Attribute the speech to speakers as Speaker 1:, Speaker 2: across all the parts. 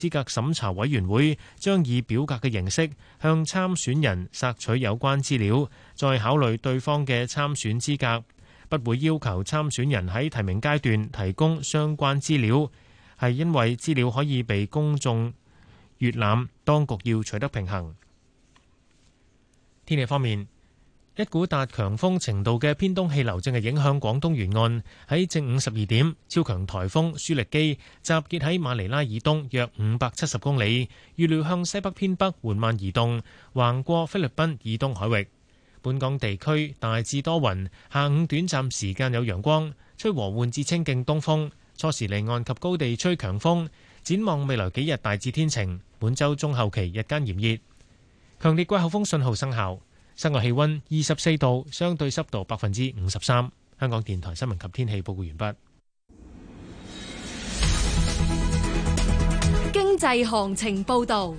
Speaker 1: 資格審查委員會將以表格嘅形式向參選人索取有關資料，再考慮對方嘅參選資格，不會要求參選人喺提名階段提供相關資料，係因為資料可以被公眾閲覽，當局要取得平衡。天氣方面，一股達強風程度嘅偏東氣流正係影響廣東沿岸。喺正午12點，超強颱風舒力基集結喺馬尼拉以東約570公里，預料向西北偏北緩慢移動，橫過菲律賓以東海域。本港地區大致多雲，下午短暫時間有陽光，吹和緩至清勁東風，初時離岸及高地吹強風。展望未來幾日大致天晴，本週中後期日間炎熱。強烈季候風信號生效。室外氣溫24度，相對濕度53%。香港電台新聞及天氣報告完畢。
Speaker 2: 經濟行情報道。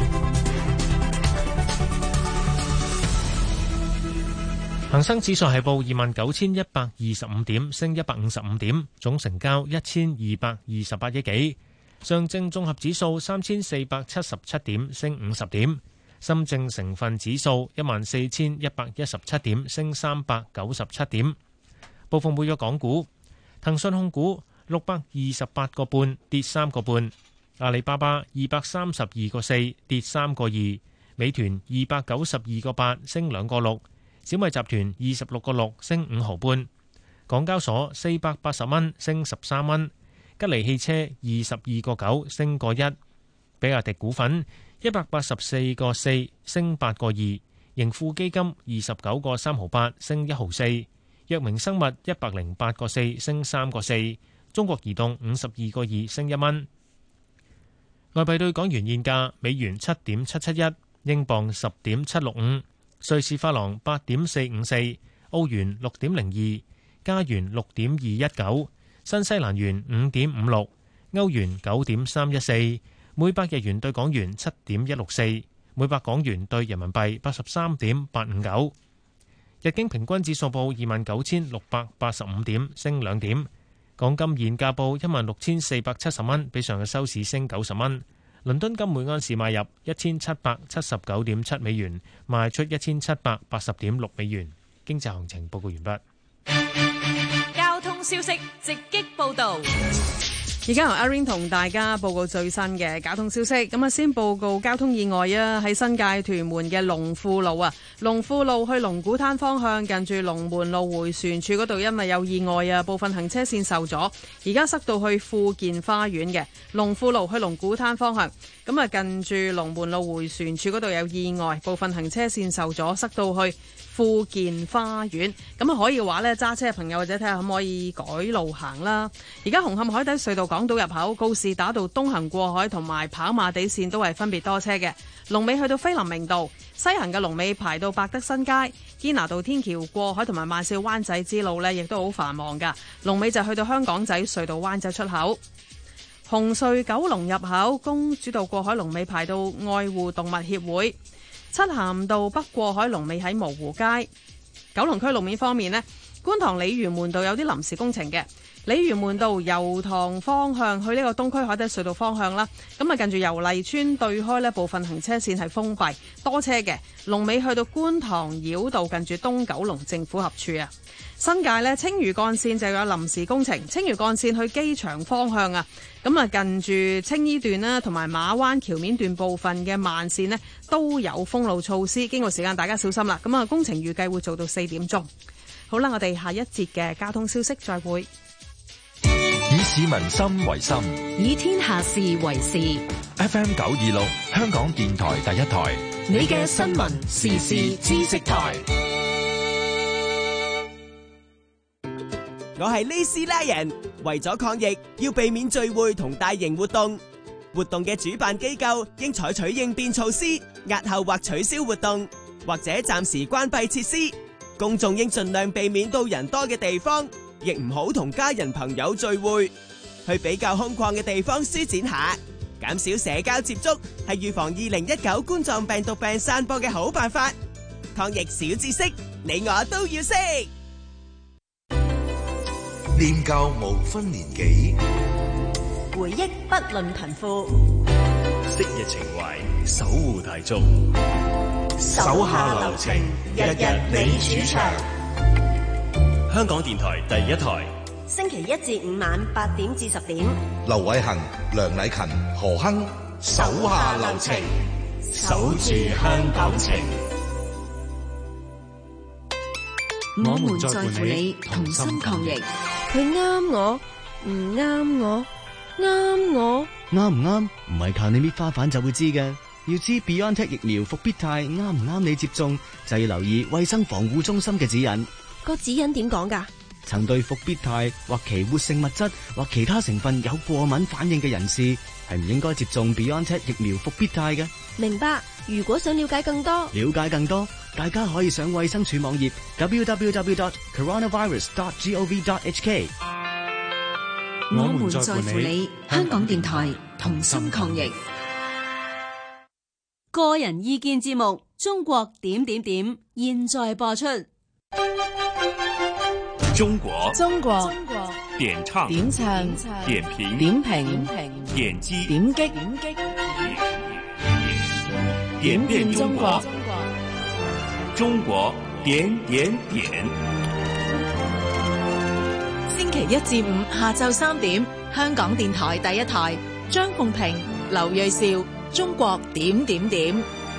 Speaker 1: 恒生指數係報29,125點，升155點，總成交1228億幾。上證綜合指數3477點，升50點。深證成分指數14,117點，升397點。部分活躍港股，騰訊控股628個半，跌3個半；阿里巴巴232個4，跌3個2；美團292個8，升2個6；小米集團26個6，升5毫半；港交所480蚊，升13蚊；吉利汽車22個9，升個1；比亞迪股份184個4，升8個2；盈富基金29個3毫8，升1毫4；藥明生物108個4，升3個4；中國移動52個2，升1蚊。外幣對港元現價：美元7.771，英鎊10.765，瑞士法郎8.454，澳元6.02，加元6.219，新西蘭元5.56，歐元9.314。每百日元對港元7.164，每百港元對人民幣83.859。日經平均指數報29,685點，升2點。港金現價報16,470蚊，比上日收市升90蚊。倫敦金每安士買入1,779.7美元，賣出1,780.6美元。經濟行情報告完畢。
Speaker 2: 交通消息直擊報導。
Speaker 3: 而家由阿 Ring 同大家報告最新嘅交通消息。咁啊，先報告交通意外啊！喺新界屯門嘅龍富路啊，龍富路去龍鼓灘方向，近住龍門路迴旋處嗰度，因為有意外啊，部分行車線受阻，而家塞到去富健花園嘅龍富路去龍鼓灘方向。咁啊，近住龍門路迴旋處嗰度有意外，部分行車線受阻，塞到去富健花園。咁啊，可以話呢，揸車嘅朋友或者睇下可唔可以改路行啦。而家紅磡海底隧道港島入口告士打道東行過海同埋跑馬地線都係分別多車嘅，龍尾去到菲林明道，西行嘅龍尾排到百德新街，堅拿道天橋過海同埋萬兆灣仔之路呢亦都好繁忙噶，龍尾就去到香港仔隧道灣仔出口。紅隧九龍入口公主道過海龍尾排到愛護動物協會，漆咸道北過海龍尾喺蕪湖街。九龍區路面方面呢，觀塘鯉魚門道有啲臨時工程嘅。鯉魚門道油塘方向去呢個東區海底隧道方向啦，咁啊近住油麗邨對開呢部分行車線係封閉，多車嘅，龍尾去到觀塘繞道近住東九龍政府合署啊。新界呢，青嶼幹線就有臨時工程，青嶼幹線去機場方向啊，咁啊近住青衣段啦同埋馬灣橋面段部分嘅慢線呢都有封路措施，經過時間大家小心啦。咁啊工程預計會做到4點鐘。好啦，我哋下一節嘅交通消息再會。
Speaker 4: 以市民心為心，
Speaker 2: 以天下事為事。
Speaker 4: FM 926，香港電台第一台，
Speaker 2: 你嘅新聞時事知識台。
Speaker 5: 我係呢斯拉人，為咗抗疫，要避免聚會同大型活動。活動嘅主辦機構應採取應變措施，押後或取消活動，或者暫時關閉設施。公眾應盡量避免到人多嘅地方。亦唔好同家人朋友聚會，去比較空曠嘅地方舒展下，減少社交接觸，係預防2019冠狀病毒病散播嘅好辦法。抗疫小知識，你我都要識。
Speaker 6: 念舊無分年紀，
Speaker 2: 回憶不論貧富。
Speaker 6: 昔日情懷，守護大眾。手下留情，日日你主場。香港電台第一台，
Speaker 7: 星期一至五晚8點至10點。
Speaker 8: 劉偉恒、梁禮勤、何亨，
Speaker 6: 手下留情，守住香港情。
Speaker 2: 我們在乎你，同心抗疫。
Speaker 9: 佢啱我，唔啱我，啱我，
Speaker 10: 啱唔啱？唔係靠你搣花瓣就會知嘅。要知 BioNTech 疫苗復必泰啱唔啱你接種，就要留意衛生防護中心嘅指引。
Speaker 9: 個指引點講㗎？
Speaker 10: 曾對復必泰或其活性物質或其他成分有過敏反應嘅人士，係唔應該接種 BioNTech 疫苗復必泰嘅。
Speaker 9: 明白。如果想了解更多，大家可以上衛生署網頁 www.coronavirus.gov.hk。
Speaker 2: 我們在乎你，香港電台同心抗疫。
Speaker 11: 個人意見節目《中國點點點》現在播出。
Speaker 6: 中國點唱
Speaker 3: 點評
Speaker 6: 點擊
Speaker 3: 點擊
Speaker 6: 點變中國，中國點點點。
Speaker 2: 星期一至五下晝3點，香港電台第一台，張鳳平、劉銳紹，中國點點點。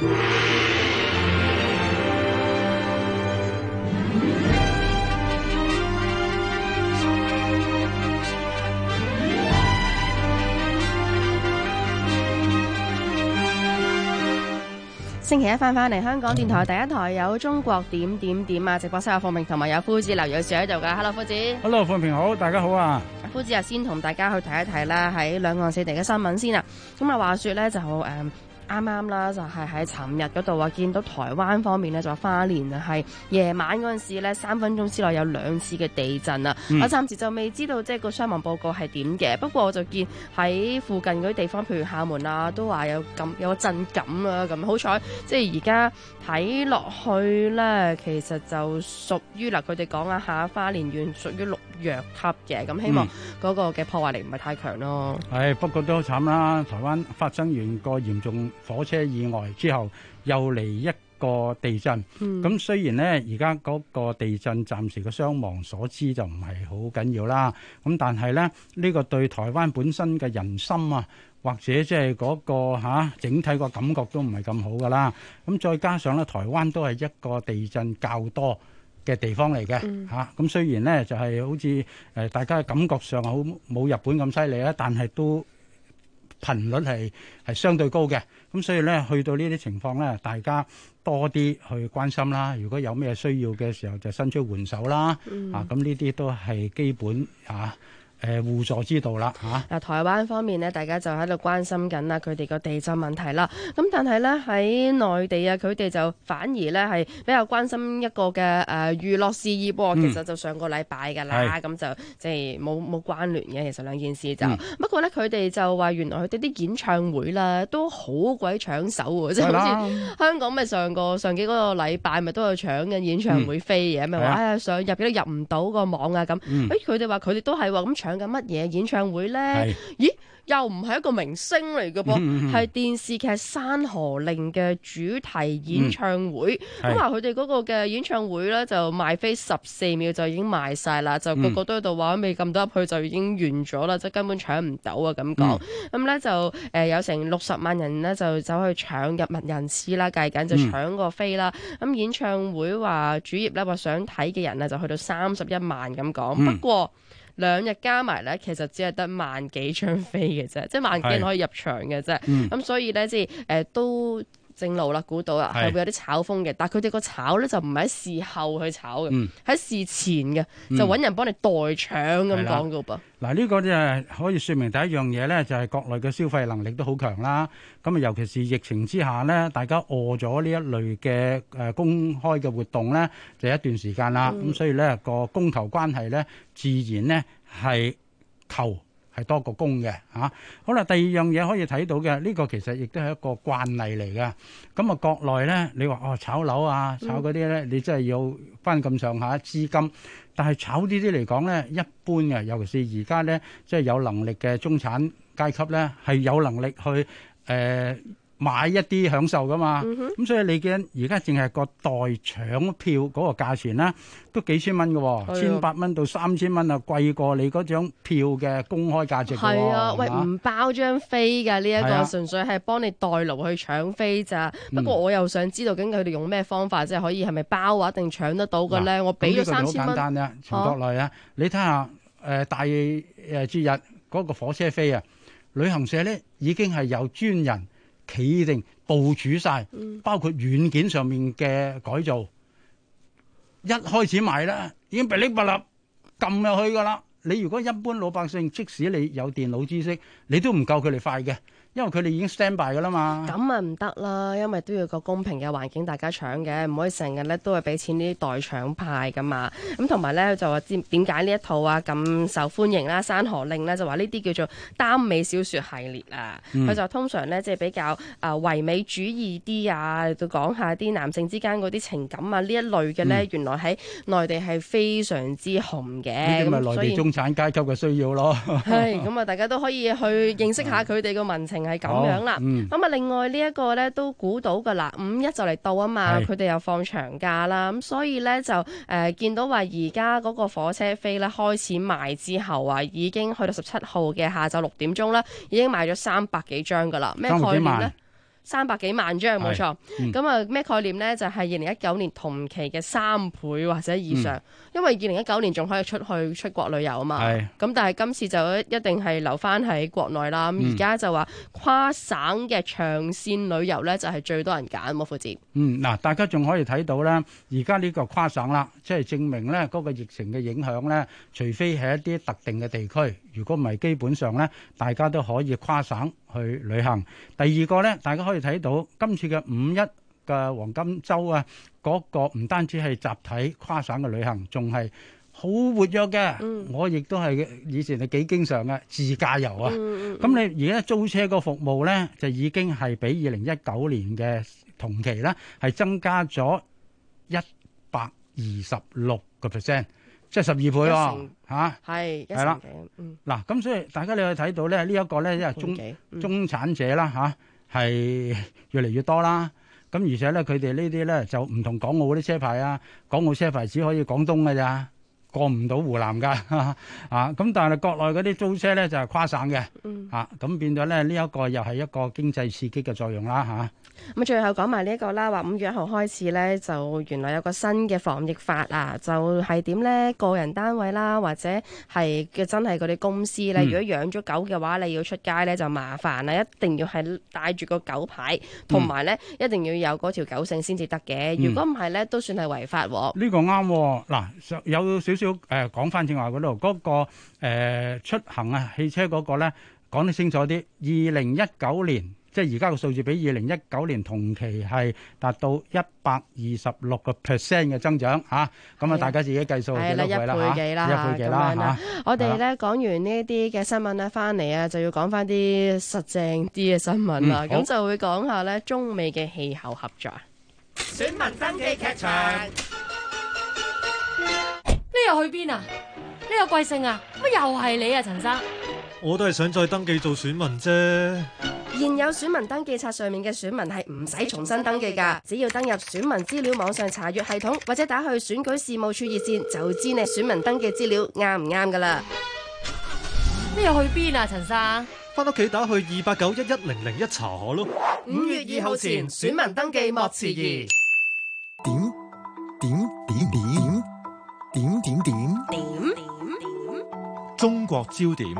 Speaker 9: 星期一翻嚟香港電台第一台有中國點點點啊！直播室有鳳明同埋有夫子劉銳紹喺度噶。Hello， 夫子。
Speaker 12: Hello， 鳳平好，大家好啊！
Speaker 9: 夫子啊，先同大家去睇一睇啦，喺兩岸四地嘅新聞先啦。咁啊，話說咧就啱啱啦，就係喺尋日嗰度啊，見到台灣方面咧就話花蓮啊，係夜晚嗰陣時咧3分鐘之內有2次嘅地震啊！我暫時就未知道即係個傷亡報告係點嘅，不過我就見喺附近嗰啲地方，譬如廈門啊，都話有個震感啊，咁好彩即係而家睇落去咧，其實就屬於嗱佢哋講啊下花蓮縣屬於6弱級嘅，咁希望嗰個嘅破壞力唔係太強咯。
Speaker 12: 係不過都好慘啦，台灣發生完個嚴重火車意外之後，又嚟一個地震。咁雖然呢，而家嗰個地震暫時嘅傷亡所知就唔係好緊要啦。咁但係呢，呢個對台灣本身嘅人心啊，或者即係嗰個整體個感覺都唔係咁好噶啦。咁再加上咧，台灣都係一個地震較多嘅地方嚟嘅嚇。咁雖然呢，就係好似大家嘅感覺上好冇日本咁犀利啦，但係都頻率係相對高嘅，咁所以咧去到呢啲情況咧，大家多啲去關心啦。如果有咩需要嘅時候，就伸出援手啦。咁呢啲都係基本互助之道啦嚇。
Speaker 9: 台灣方面呢，大家就喺度關心緊啦，佢哋個地震問題啦。咁但係咧喺內地啊，佢哋就反而咧係比較關心一個嘅娛樂事業喎。其實就上個禮拜㗎啦，咁就即係冇關聯嘅。其實兩件事就不過咧，佢哋就話原來佢哋啲演唱會啦都好鬼搶手喎，即係好似香港咪上幾嗰個禮拜咪都有搶緊演唱會飛嘅，咪話上入幾都入唔到個網啊咁。佢哋話佢哋都係喎，咁搶緊乜嘢演唱會咧？咦，又唔係一個明星嚟嘅噃，係電視劇《山河令》嘅主題演唱會。咁話佢哋嗰個嘅演唱會咧，就賣飛14秒就已經賣晒啦，就個個都喺度話未撳到入去就已經完咗啦，即係根本搶唔到啊咁講。咁咧就有成60萬人咧就走去搶入密人次啦，計緊就搶個飛啦。咁演唱會話主頁咧話想睇嘅人啊就去到31萬咁講，不過2日加埋咧，其實只係得萬幾張飛嘅啫，即係萬幾人可以入場嘅啫。咁所以咧，即係都正路啦，估到啦，係會有啲炒風嘅。但係佢哋個炒咧就唔係喺事後去炒嘅，喺事前嘅，就揾人幫你代搶咁講嘅噃。
Speaker 12: 嗱，呢個就係可以説明第一樣嘢咧，就係國內嘅消費能力都好強啦。咁啊，尤其是疫情之下咧，大家餓咗呢一類嘅公開嘅活動咧，就一段時間啦。咁所以咧個供求關係咧，自然咧係求係多過供嘅嚇。好啦，第二樣嘢可以睇到嘅，呢個其實亦都係一個慣例嚟嘅。咁啊，國內咧，你話炒樓啊，炒嗰啲咧，你真係要翻咁上下資金。但係炒呢啲嚟講咧，一般嘅，尤其是而家咧，即係有能力嘅中產階級咧，係有能力去買一啲享受噶嘛，咁所以你見而家淨係個代搶票嗰個價錢啦，都幾千蚊嘅喎，1,800蚊到3,000蚊啊，貴過你嗰張票嘅公開價值嘅喎。
Speaker 9: 係啊，喂，唔包張飛㗎呢一個，純粹係幫你代勞去搶飛咋。不過我又想知道，究竟佢哋用咩方法，即係可以係咪包啊，定搶得到嘅咧？我俾咗3,000蚊。咁呢個好簡單啊，陳國內啊，你睇下大節日嗰個火車飛啊，旅行社咧已經係有專人企定部署晒，包括軟件上面嘅改造，一開始賣啦，已經噼哩啪啦撳入去噶啦。你如果一般老百姓，即使你有電腦知識，你都唔夠佢哋快嘅，因為佢哋已經 stand by 噶啦嘛。 咁啊唔得啦，因為都要個公平嘅環境，大家搶嘅，唔可以成日咧都係俾錢呢啲代搶派噶嘛。咁同埋咧就話知點解呢一套啊咁受歡迎啦，《山河令》咧就話呢啲叫做耽美小說系列啊。佢就通常咧即係比較唯美主義啲啊，就講下啲男性之間嗰啲情感啊呢一類嘅咧，原來喺內地係非常之紅嘅。
Speaker 12: 呢啲咪內地中產階級嘅需要咯。
Speaker 9: 係咁啊，大家都可以去認識下佢哋個民情係咁樣啦。咁啊，另外呢一個咧都估到㗎啦，5.1就嚟到啊嘛，佢哋又放長假啦，咁所以咧就見到話而家嗰個火車飛咧開始賣之後啊，已經去到17號嘅下晝6點鐘啦，已經賣咗300幾張㗎啦。咩概念咧？300幾萬張冇錯，咁啊咩概念呢？就係2019年同期嘅3倍或者以上，因為2019年仲可以出國旅遊啊嘛，咁但係今次就一定係留翻喺國內啦。咁而家就話跨省嘅長線旅遊呢，就係最多人揀喎，副節。
Speaker 12: 嗱，大家仲可以睇到呢，而家呢個跨省啦，即係證明呢嗰個疫情嘅影響呢，除非係一啲特定嘅地區，如果唔係基本上呢，大家都可以跨省去旅行。第二個呢，大家可以睇到今次嘅5.1嘅黃金週啊，嗰個唔單止係集體跨省嘅旅行，仲係好活躍嘅。我亦都係以前係幾經常嘅自駕遊啊。咁你而家租車個服務呢，就已經係比2019年嘅同期呢係增加咗126%，即係12倍喎嚇。係啦，嗱咁所以大家你去睇到咧呢一個咧，因為中產者啦嚇係越嚟越多啦。咁而且咧佢哋呢啲咧就唔同港澳嗰啲車牌啊，港澳車牌只可以廣東嘅咋，過唔到湖南㗎啊！咁但係國內嗰啲租車咧就係跨省嘅咁變咗咧呢一個又係一個經濟刺激嘅作用啦嚇。
Speaker 9: 咁最後講埋呢一個啦，話5月1號開始咧，就原來有個新嘅防疫法啊，就係點咧？個人單位啦，或者係嘅真係嗰啲公司咧，如果養咗狗嘅話，你要出街咧就麻煩啦，一定要係帶住個狗牌，同埋咧一定要有嗰條狗繩先至得嘅。如果唔係咧，都算係違法喎。呢
Speaker 12: 個啱嗱，有少少講翻正話嗰度嗰個出行啊汽車嗰個咧講得清楚啲。2019年。即係而家個數字比2019年同期係達到126% 嘅增長嚇，咁啊大家自己計數幾多倍啦嚇？1倍幾啦嚇！
Speaker 9: 我哋咧講完呢一啲嘅新聞咧，翻嚟啊就要講翻啲實正啲嘅新聞啦。咁就會講下咧中美嘅氣候合作。
Speaker 13: 選民登記劇場，
Speaker 11: 呢又去邊啊？呢個貴姓啊？乜又係你啊，陳生？
Speaker 14: 我都係想再登記做選民啫。
Speaker 9: 現有選民登記冊上面嘅選民係唔使重新登記㗎，只要登入選民資料網上查閱系統，或者打去選舉事務處熱線，就知你選民登記資料啱唔啱㗎啦。
Speaker 11: 呢又去邊啊，陳生？
Speaker 14: 返屋企打去289-11001查下咯。
Speaker 13: 5月2號前選民登記莫遲疑。
Speaker 4: 點？中國焦點。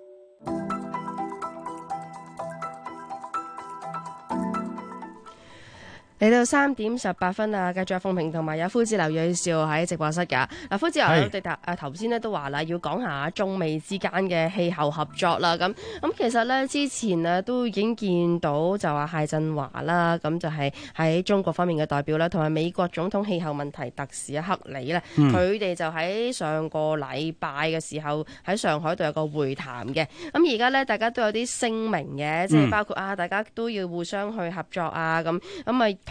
Speaker 9: 嚟到3點18分啊！繼續鳳平同埋有夫子劉瑞兆喺直播室㗎。嗱，夫子我哋頭先咧都話啦，要講下中美之間嘅氣候合作啦。咁其實咧之前啊都已經見到就話謝振華啦，咁就係喺中國方面嘅代表啦，同埋美國總統氣候問題特使克里咧，佢哋就喺上個禮拜嘅時候喺上海度有個會談嘅。咁而家咧大家都有啲聲明嘅，即係包括大家都要互相去合作啊咁啊。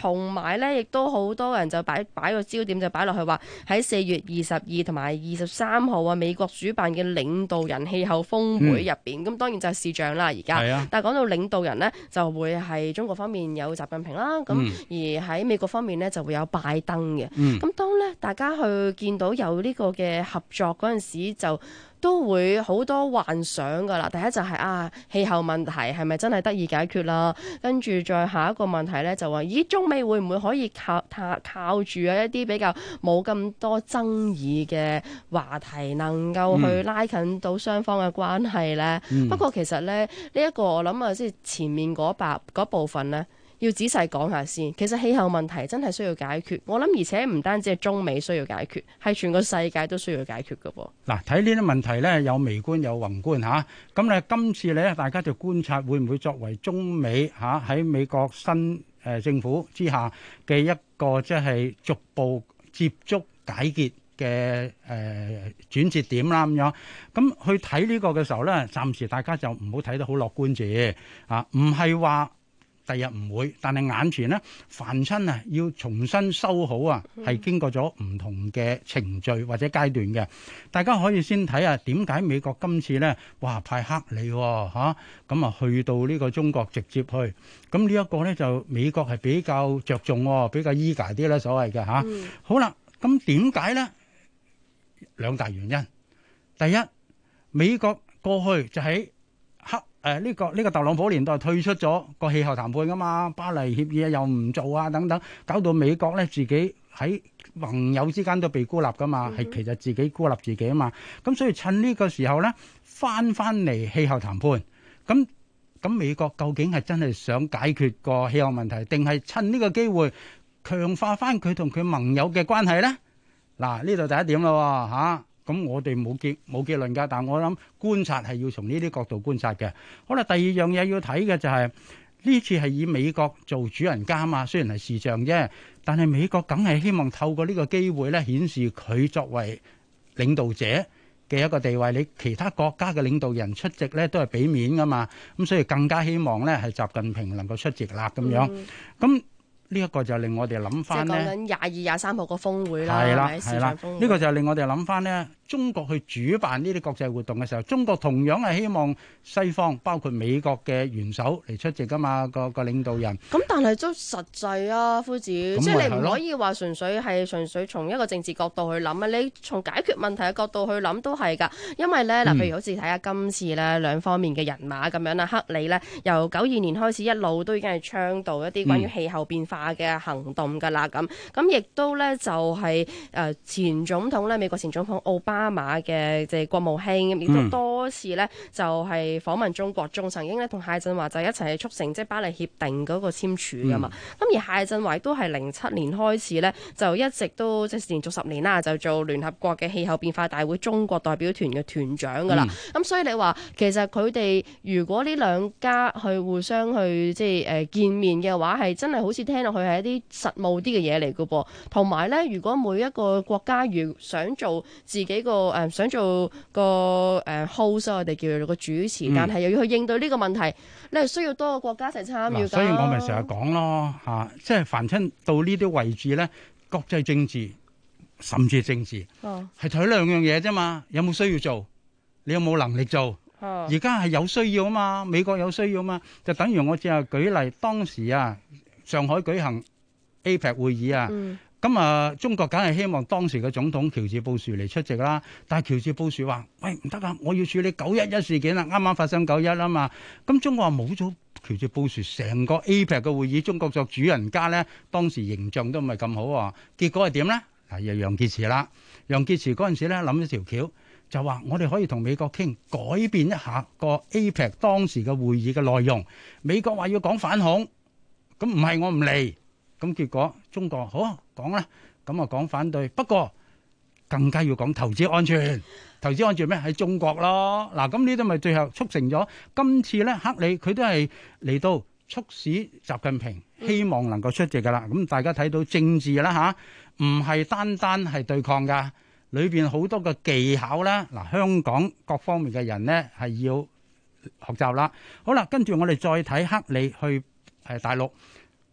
Speaker 9: 同埋咧，亦都好多人就擺個焦點就擺落去話喺4月22同埋23號啊，美國主辦嘅領導人氣候峰會入邊，咁當然就係視像啦而家。但係講到領導人呢，就會係中國方面有習近平啦，咁而喺美國方面呢，就會有拜登嘅。咁當咧大家去見到有呢個嘅合作嗰陣時，就都會好多幻想㗎啦。第一就係氣候問題係咪真係得以解決啦？跟住再下一個問題呢，就話咦，中美會唔會可以靠住一啲比較冇咁多爭議嘅話題，能夠去拉近到雙方嘅關係呢？不過其實呢一個我諗啊，即係前面嗰部分呢，要仔細講下先。其實氣候問題真係需要解決，我諗而且唔單止係中美需要解決，係全個世界都需要解決㗎噃。
Speaker 12: 嗱，睇呢啲問題呢，有微觀有宏觀嚇。咁咧今次呢，大家就觀察會唔會作為中美喺美國新政府之下嘅一個即係逐步接觸解決嘅轉折點啦咁樣。咁去睇呢個嘅時候呢，暫時大家就唔好睇得好樂觀住唔係話第日唔會，但係眼前呢，凡親要重新修好係經過咗唔同嘅程序或者階段嘅。大家可以先睇下點解美國今次呢，派克利咁去到呢個中國直接去。咁呢一個呢，就美國係比較着重比較依家啲啦，所謂嘅好啦，咁點解呢？兩大原因。第一，美國過去就喺呢個特朗普年代退出咗個氣候談判噶嘛，巴黎協議又唔做等等，搞到美國咧自己喺盟友之間都被孤立噶嘛，係其實自己孤立自己啊嘛。咁所以趁呢個時候咧，翻嚟氣候談判，咁美國究竟係真係想解決個氣候問題，定係趁呢個機會強化翻佢同佢盟友嘅關係咧？嗱，呢度第一點啦咁我哋冇結論㗎，但我諗觀察係要從呢啲角度觀察嘅。好啦，第二樣嘢要睇嘅就係呢次係以美國做主人家嘛，雖然係視像啫，但係美國梗係希望透過呢個機會咧，顯示佢作為領導者嘅一個地位。你其他國家嘅領導人出席咧都係俾面㗎嘛，咁所以更加希望咧係習近平能夠出席啦咁樣。咁呢一個就令我哋諗翻咧，
Speaker 9: 即係講緊22、23號個峰會啦，
Speaker 12: 係啦，呢個就令我哋諗翻咧，中國去主辦呢啲國際活動嘅時候，中國同樣係希望西方包括美國嘅元首嚟出席噶嘛，個領導人。
Speaker 9: 咁但係都實際啊，夫子，即係你唔可以話純粹從一個政治角度去諗啊，你從解決問題嘅角度去諗都係㗎。因為咧譬如好似睇下今次咧兩方面嘅人馬咁樣啦，克里咧由92年開始一路都已經係倡導一啲關於氣候變化嘅行動㗎啦，咁亦都咧就係前總統咧，美國前總統奧巴馬嘅即係國務卿，亦都多次咧就係訪問中國，仲曾經咧同謝振華就一齊促成即係巴黎協定嗰個簽署㗎嘛。咁而謝振華都係07年開始咧，就一直都即係連續10年啦，就做聯合國嘅氣候變化大會中國代表團嘅團長㗎啦。咁所以你話其實佢哋如果呢兩家去互相去即係見面嘅話，係真係好似聽落去係一啲實務啲嘅嘢嚟㗎噃。同埋咧，如果每一個國家如想做自己個想做個host， 我哋叫做個主持，但係又要去應對呢個問題，你係需要多個國家一齊參與㗎。
Speaker 12: 所以我咪成日講咯即係凡親到呢啲位置咧，國際政治甚至政治係睇兩樣嘢啫嘛。有冇需要做？你有冇能力做？而家係有需要啊嘛，美國有需要啊嘛，就等於我只係舉例，當時上海舉行 APEC 會議咁中國梗係希望當時嘅總統喬治布殊嚟出席啦。但係喬治布殊話：喂，唔得啊，我要處理911事件啦，啱啱發生911啊嘛。咁中國話冇咗喬治布殊，成個 APEC 嘅會議，中國作主人家咧，當時形象都唔係咁好啊。結果係點咧？又楊潔篪啦，楊潔篪嗰陣時咧諗咗條橋，就話我哋可以同美國傾改變一下個 APEC 當時嘅會議嘅內容。美國話要講反恐，咁唔係我唔嚟。咁結果中國好講啦，咁講反對，不過更加要講投資安全。投資安全咩？喺中國咯。嗱，咁呢啲咪最後促成咗今次咧，克里佢都係嚟到促使習近平希望能夠出席噶啦。咁大家睇到政治啦唔係單單係對抗噶，裏邊好多個技巧啦。嗱，香港各方面嘅人咧係要學習啦。好啦，跟住我哋再睇克里去大陸。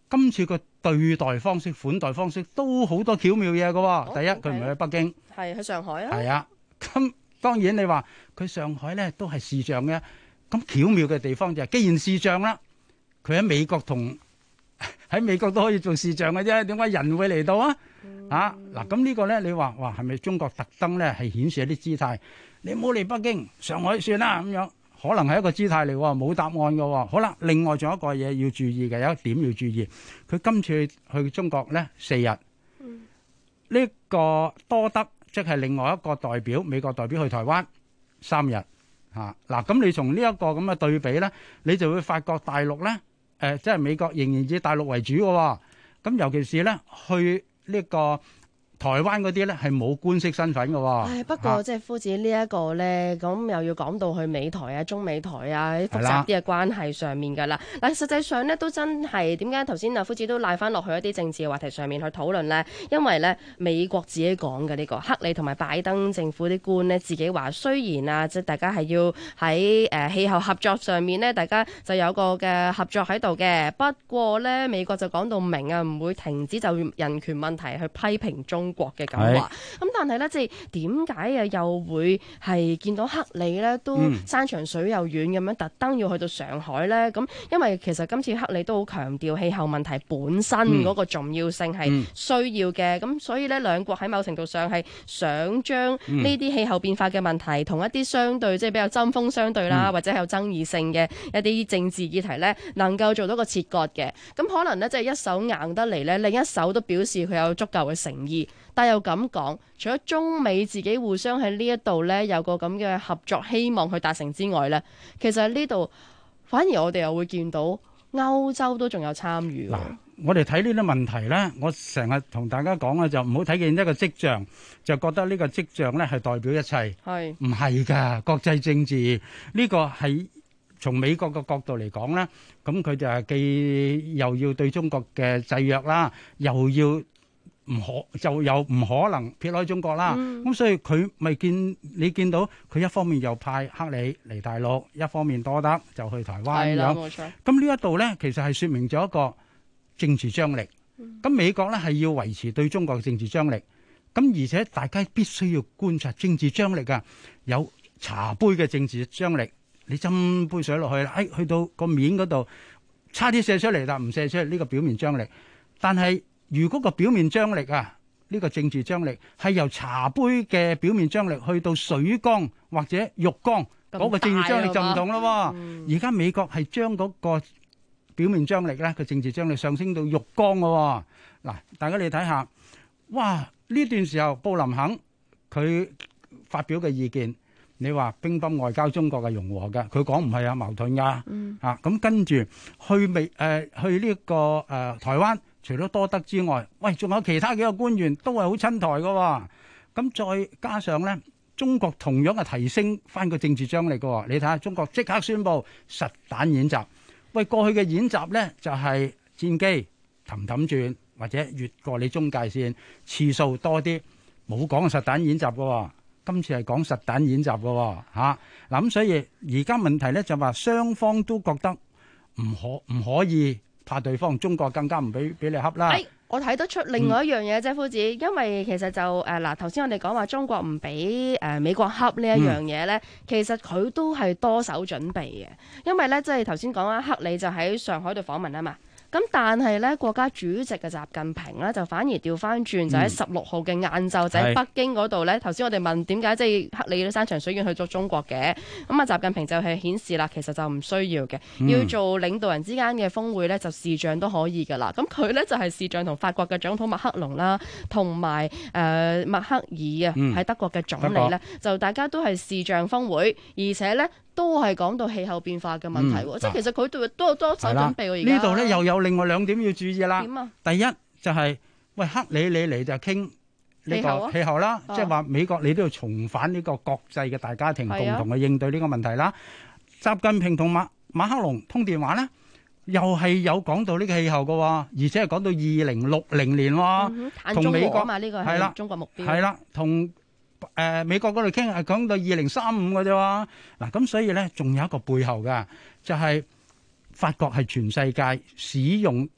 Speaker 12: 今次個對待方式、款待方式都好多巧妙嘢嘅。第一，佢唔係去北京，
Speaker 9: 係去上海啊。
Speaker 12: 係啊，咁當然你話佢上海咧都係視像嘅，咁巧妙嘅地方就係，既然視像啦，佢喺美國喺美國都可以做視像嘅啫，點解人會嚟到啊？嗱，咁呢個咧，你話哇係咪中國特登咧係顯示一啲姿態？你唔好嚟北京、上海算啦咁樣，可能係一個姿態嚟喎，冇答案嘅。好啦，另外仲有一個嘢要注意嘅，有一點要注意，佢今次去中國咧4日，呢個多德即係另外一個代表美國代表去台灣3日嗱，咁你從呢一個咁嘅對比咧，你就會發覺大陸咧。即係美國仍然以大陸為主嘅，咁尤其是咧去呢個台灣嗰啲咧係冇官式身份嘅。
Speaker 9: 不過即係夫子呢一個咧，咁又要講到去美台啊、中美台啊啲複雜啲嘅關係上面㗎啦。嗱，實際上咧都真係點解頭先夫子都賴翻落去一啲政治嘅話題上面去討論咧？因為咧美國自己講嘅呢個克里同埋拜登政府啲官咧自己話，雖然啊即係大家係要喺氣候合作上面咧，大家就有個嘅合作喺度嘅。不過咧美國就講到明啊，唔會停止就人權問題去批評中國嘅咁話，咁但係咧，即係點解啊又會係見到克里咧都山長水又遠咁樣，特登要去到上海咧？咁因為其實今次克里都好強調氣候問題本身嗰個重要性係需要嘅，咁所以咧兩國喺某程度上係想將呢啲氣候變化嘅問題同一啲相對即係比較針鋒相對啦，或者係有爭議性嘅一啲政治議題咧，能夠做到個切割嘅。咁可能咧即係一手硬得嚟咧，另一手都表示佢有足夠嘅誠意。但又咁講，除咗中美自己互相喺呢一度咧有個咁嘅合作，希望去達成之外咧，其實喺呢度反而我哋又會見到歐洲都仲有參與。
Speaker 12: 嗱，我哋睇呢啲問題咧，我成日同大家講咧，就唔好睇見一個跡象，就覺得呢個跡象咧係代表一切，係唔係㗎？國際政治呢個係從美國嘅角度嚟講咧，咁佢就係既又要對中國嘅制約啦，又要又唔可能撇開中國啦，咁所以佢咪你見到佢一方面又派克里嚟大陸，一方面多德就去台灣咁樣。冇錯。咁呢一度咧，其實係説明咗一個政治張力。咁美國咧係要維持對中國嘅政治張力，咁而且大家必須要觀察政治張力㗎，有茶杯嘅政治張力，你斟杯水落去啦，去到個面嗰度差啲射出嚟，但唔射出嚟，呢個表面張力。但係如果個表面張力啊，呢個政治張力係由茶杯嘅表面張力去到水缸或者浴缸嗰個政治張力就唔同咯。而家美國係將嗰個表面張力咧個政治張力上升到浴缸嘅。嗱，大家你睇下，哇！呢段時候布林肯佢發表嘅意見，你話乒乓外交中國係融和嘅，佢講唔係啊，矛盾㗎。咁跟住去呢個台灣。除咗多德之外，喂，仲有其他幾個官員都係好親台嘅。咁再加上咧，中國同樣係提升翻個政治張力嘅。你睇下，中國即刻宣布實彈演習。喂，過去嘅演習咧就係戰機氹氹轉或者越過你中界線次數多啲，冇講實彈演習嘅。今次係講實彈演習嘅嚇。嗱，咁所以而家問題咧就話雙方都覺得唔可以。怕對方，中國更加唔俾你恰啦。
Speaker 9: 我睇得出另外一樣嘢啫，夫子，因為其實就嗱頭先我哋講話中國唔俾美國恰呢一樣嘢咧，其實佢都係多手準備嘅，因為咧即係頭先講啦，克里就喺上海度訪問啊嘛。咁但係咧，國家主席嘅習近平咧就反而調翻轉，就喺16號嘅晏晝就喺北京嗰度咧。頭先我哋問點解即係克里山長水遠去咗中國嘅，咁啊習近平就係顯示啦，其實就唔需要嘅，要做領導人之間嘅峰會咧，就視像都可以噶啦。咁佢咧就係視像同法國嘅總統馬克龍啦，同埋默克爾啊，喺德國嘅總理咧，就大家都係視像峰會，而且咧。都係講到氣候變化嘅問題喎，即係其實佢都有多手準備喎。而家呢度咧又有另外2點要注意啦。點啊？第一就係喂克里你嚟就傾呢個氣候啦，即係話美國你都要重返呢個國際嘅大家庭，共同去應對呢個問題啦。習近平同馬克龍通電話咧，又係有講到呢個氣候嘅，而且係講到2060年喎，同美國呢個係中國目標係啦，同。美國嗰度傾係講到2035嘅啫喎，嗱咁所以咧仲有一個背後嘅，就係法國係全世界使用核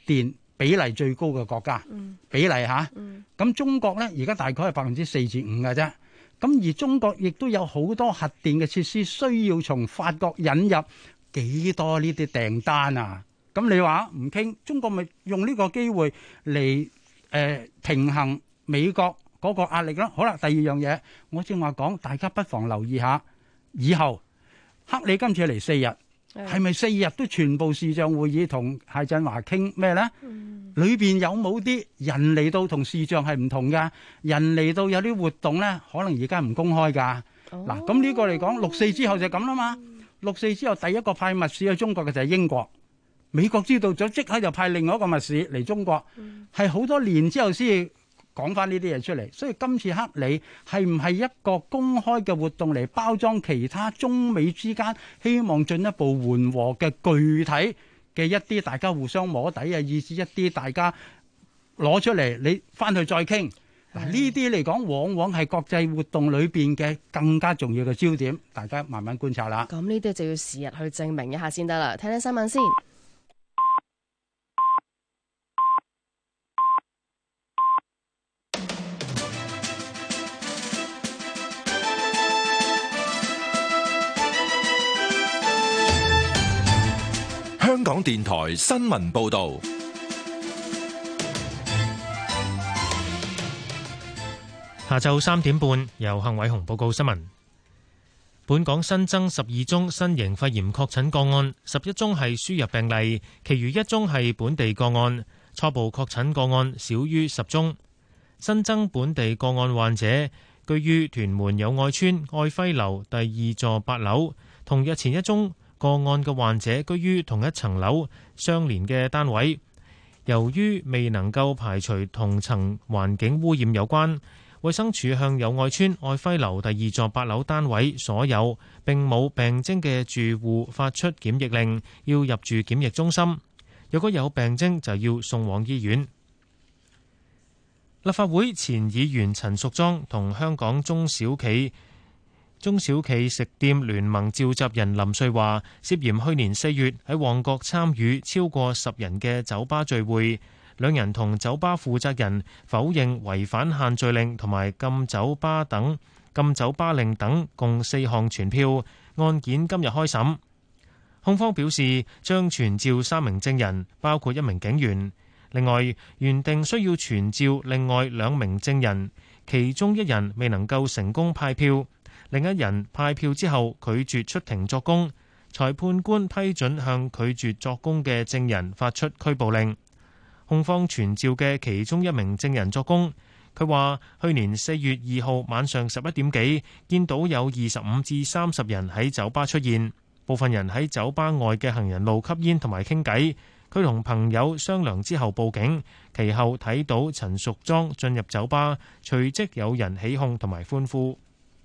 Speaker 12: 電比例最高嘅國家，比例嚇。咁中國呢，而家大概係4%至5%嘅啫。咁而中國亦都有好多核電嘅設施需要從法國引入，幾多呢啲訂單啊？咁你話唔傾，中國咪用呢個機會嚟平衡美國嗰個壓力咯。好啦，第二樣嘢，我正話講，大家不妨留意下，以後克里今次嚟4日。係咪4日都全部視像會議同謝振華傾咩呢？裏邊有冇啲人嚟到同視像係唔同㗎？人嚟到有啲活動呢，可能而家唔公開㗎。嗱，咁呢個嚟講，6·4之後就咁啦嘛。6·4之後第一個派密使去中國嘅就係英國，美國知道咗即刻就派另外一個密使嚟中國，係好多年之後先講翻呢啲嘢出嚟，所以今次克里係唔係一個公開嘅活動嚟包裝其他中美之間希望進一步緩和嘅具體嘅一啲大家互相摸底啊，意思一啲大家攞出嚟，你翻去再傾。嗱，呢啲嚟講，往往係國際活動裏邊嘅更加重要嘅焦點，大家慢慢觀察啦。
Speaker 9: 咁呢啲就要時日去證明一下先得啦。聽聽新聞先。
Speaker 4: 香港電台新聞報道，
Speaker 1: 下晝3點半，由幸偉雄報告新聞。本港新增12宗新型肺炎確診個案，11宗係輸入病例，其餘1宗係本地個案。初步確診個案少於10宗。新增本地個案患者居於屯門友愛邨愛輝樓第2座8樓，同日前1宗個案嘅患者居於同一層樓相連嘅單位，由於未能夠排除同層環境污染有關，衛生署向友愛邨愛輝樓第2座8樓單位所有並冇病徵嘅住戶發出檢疫令，要入住檢疫中心。如果有病徵，就要送往醫院。立法會前議員陳淑莊同香港中小企食店聯盟召集人林瑞華涉嫌去年4月喺旺角參與超過10人嘅酒吧聚會，兩人同酒吧負責人否認違反限聚令同埋禁酒吧令等共4項傳票，案件今日開審。控方表示將傳召3名證人，包括1名警員。另外，原定需要傳召另外2名證人，其中1人未能夠成功派票，另一人派票之後拒絕出庭作供，裁判官批准向拒絕作供嘅證人發出拘捕令。控方傳召嘅其中1名證人作供，佢話去年4月2號晚上11點幾見到有25至30人喺酒吧出現，部分人喺酒吧外嘅行人路吸煙同埋傾偈。佢同朋友商量之後報警，其後睇到陳淑莊進入酒吧，隨即有人起哄同埋歡呼。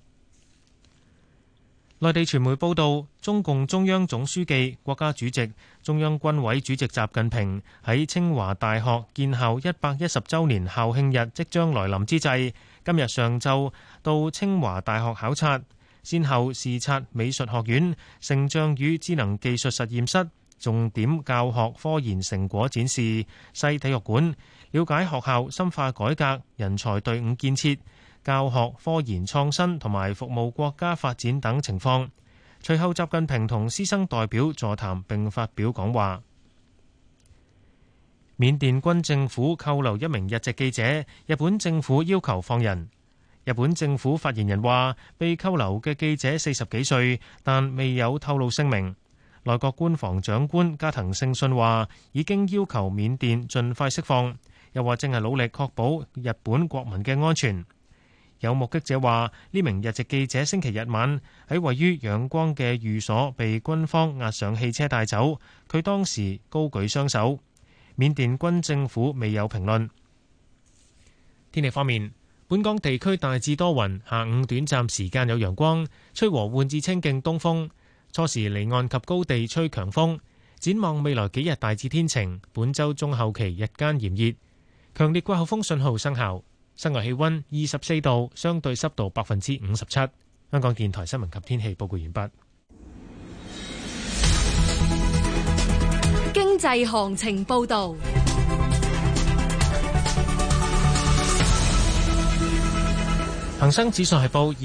Speaker 1: 內地傳媒報道，中共中央總書記、國家主席、中央軍委主席習近平喺清華大學建校110週年校慶日即將來臨之際，今日上晝到清華大學考察，先後視察美術學院、成像與智能技術實驗室、重點教學科研成果展示、西體育館，了解學校深化改革、人才隊伍建設、教學科研創新同埋服務國家發展等情況。隨後，習近平同師生代表座談並發表講話。緬甸軍政府扣留1名日籍記者，日本政府要求放人。日本政府發言人話，被扣留嘅記者40幾歲，但未有透露姓名。內閣官房長官加藤勝信話，已經要求緬甸盡快釋放，又話正係努力確保日本國民嘅安全。有目擊者話，呢名日籍記者星期日晚喺位於仰光嘅寓所被軍方押上汽車帶走，佢當時高舉雙手。緬甸軍政府未有評論。天氣方面，本港地區大致多雲，下午短暫時間有陽光，吹和緩至清勁東風。初時離岸及高地吹強風，展望未來幾日大致天晴，本週中後期日間炎熱，強烈季候風信號生效。室外氣溫24度，相對濕度57%。香港電台新聞及天氣報告完畢。
Speaker 11: 經濟行情報導。
Speaker 1: 恒生指數係報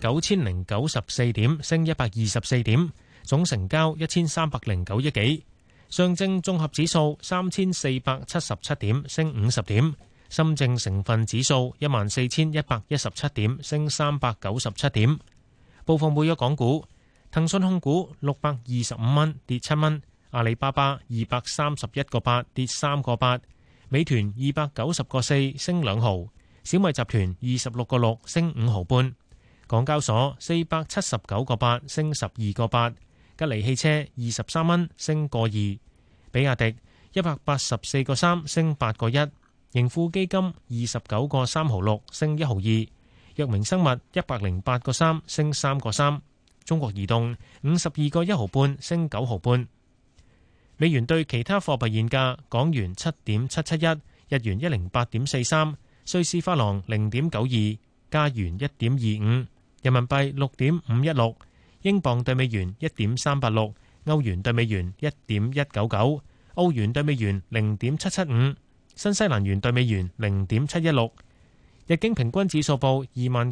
Speaker 1: 29,094點，升124點，總成交1309億幾。上證綜合指數3477點，升50點。深證成分指數14,117點，升397點。部分活躍港股，騰訊控股625蚊，跌7蚊；阿里巴巴231個8，跌3個8；美團290個4，升2毫；小米集團26個6，升5毫半；港交所479個8，升12個8；吉利汽車23蚊，升個2；比亞迪184個3，升8個1；盈富基金29個3毫6，升1毫2；藥明生物108個3，升3個3；中國移動52個1毫半，升9毫半。美元對其他貨幣現價：港元7.771，日元108.43，瑞士法郎0.92，加元1.25，人民幣6.516，英鎊對美元1.386，歐元對美元1.199，澳元對美元0.775，新西蘭元對美元0.716。日經平均指數報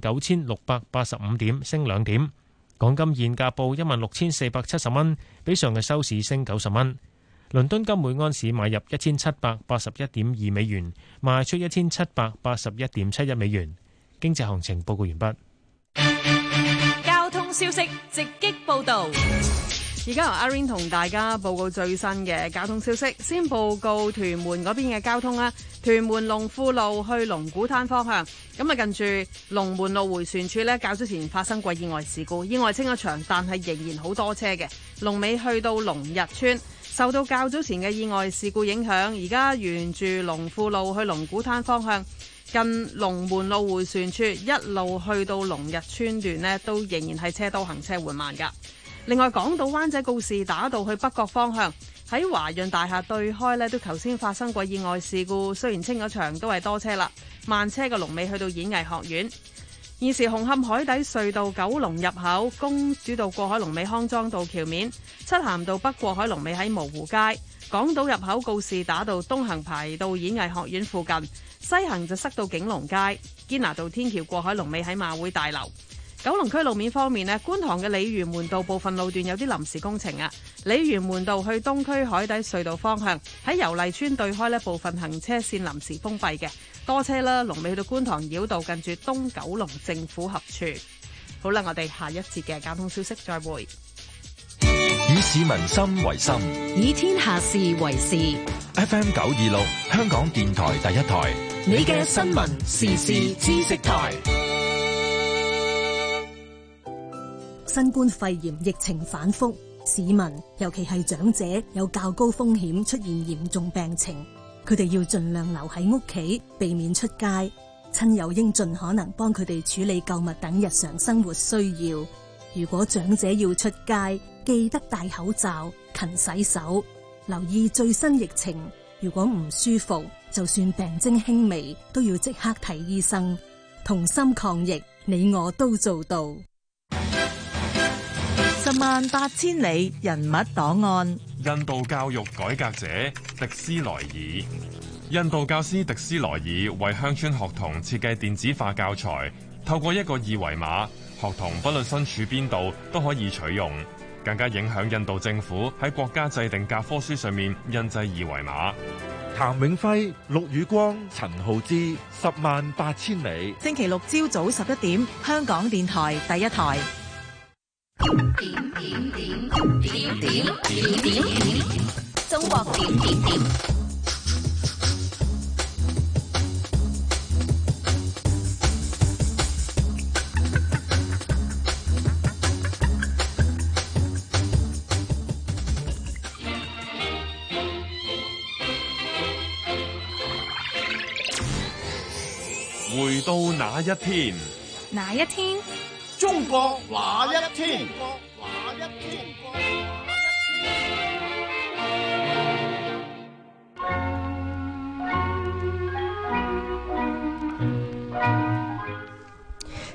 Speaker 1: 29,685點，升2點。港金現價報16,470蚊，比上日收市升90蚊。倫敦金每安士買入1,781.2美元，賣出1,781.71美元。經濟行情報告完畢。
Speaker 2: 交通消息直擊報道。
Speaker 3: 而家由阿 Ring 同大家報告最新嘅交通消息。先報告屯門嗰邊嘅交通啦。屯門龍富路去龍鼓灘方向，咁啊近住龍門路迴旋處呢，較早前發生過意外事故，意外清咗場，但係仍然好多車嘅。龍尾去到龍日村，受到較早前嘅意外事故影響，而家沿住龍富路去龍鼓灘方向，近龍門路迴旋處一路去到龍日村段呢，都仍然係車多行車緩慢噶。另外，港島灣仔告士打道去北角方向，喺華潤大廈對開呢，都頭先發生過意外事故，雖然清咗場，都係多車啦。慢車嘅龍尾去到演藝學院。現時紅磡海底隧道九龍入口、公主道過海龍尾康莊道橋面、漆咸道北過海龍尾喺蕪湖街、港島入口告士打道東行排到演藝學院附近，西行就塞到景隆街、堅拿道天橋過海龍尾喺馬會大樓。九龍區路面方面呢，觀塘嘅鯉魚門道部分路段有啲臨時工程啊。鯉魚門道去東區海底隧道方向，喺油麗邨對開呢部分行車線臨時封閉嘅，多車啦。龍尾去到觀塘繞道近住東九龍政府合署。好啦，我哋下一節嘅交通消息再會。
Speaker 4: 以市民心為心，
Speaker 11: 以天下事為事。
Speaker 4: FM 926，香港電台第一台，
Speaker 11: 你嘅新聞時事知識台。
Speaker 15: 新冠肺炎疫情反覆，市民尤其係長者有較高風險出現嚴重病情，佢哋要盡量留喺屋企，避免出街。親友應盡可能幫佢哋處理購物等日常生活需要。如果長者要出街，記得戴口罩、勤洗手，留意最新疫情。如果唔舒服，就算病徵輕微，都要即刻睇醫生。同心抗疫，你我都做到。
Speaker 16: 108000里人物檔案。
Speaker 17: 印度教育改革者迪斯萊爾。印度教師迪斯萊爾為鄉村學童設計電子化教材，透過一個二維碼，學童不論身處邊度都可以取用，更加影響印度政府喺國家制定教科書上面印製二維碼。
Speaker 18: 譚永輝、陸宇光、陳浩之，108000里。
Speaker 16: 星期六朝早11點，香港電台第一台。
Speaker 2: 中國點點點。
Speaker 17: 回到那一天，
Speaker 2: 哪一天？
Speaker 19: 中國那一天？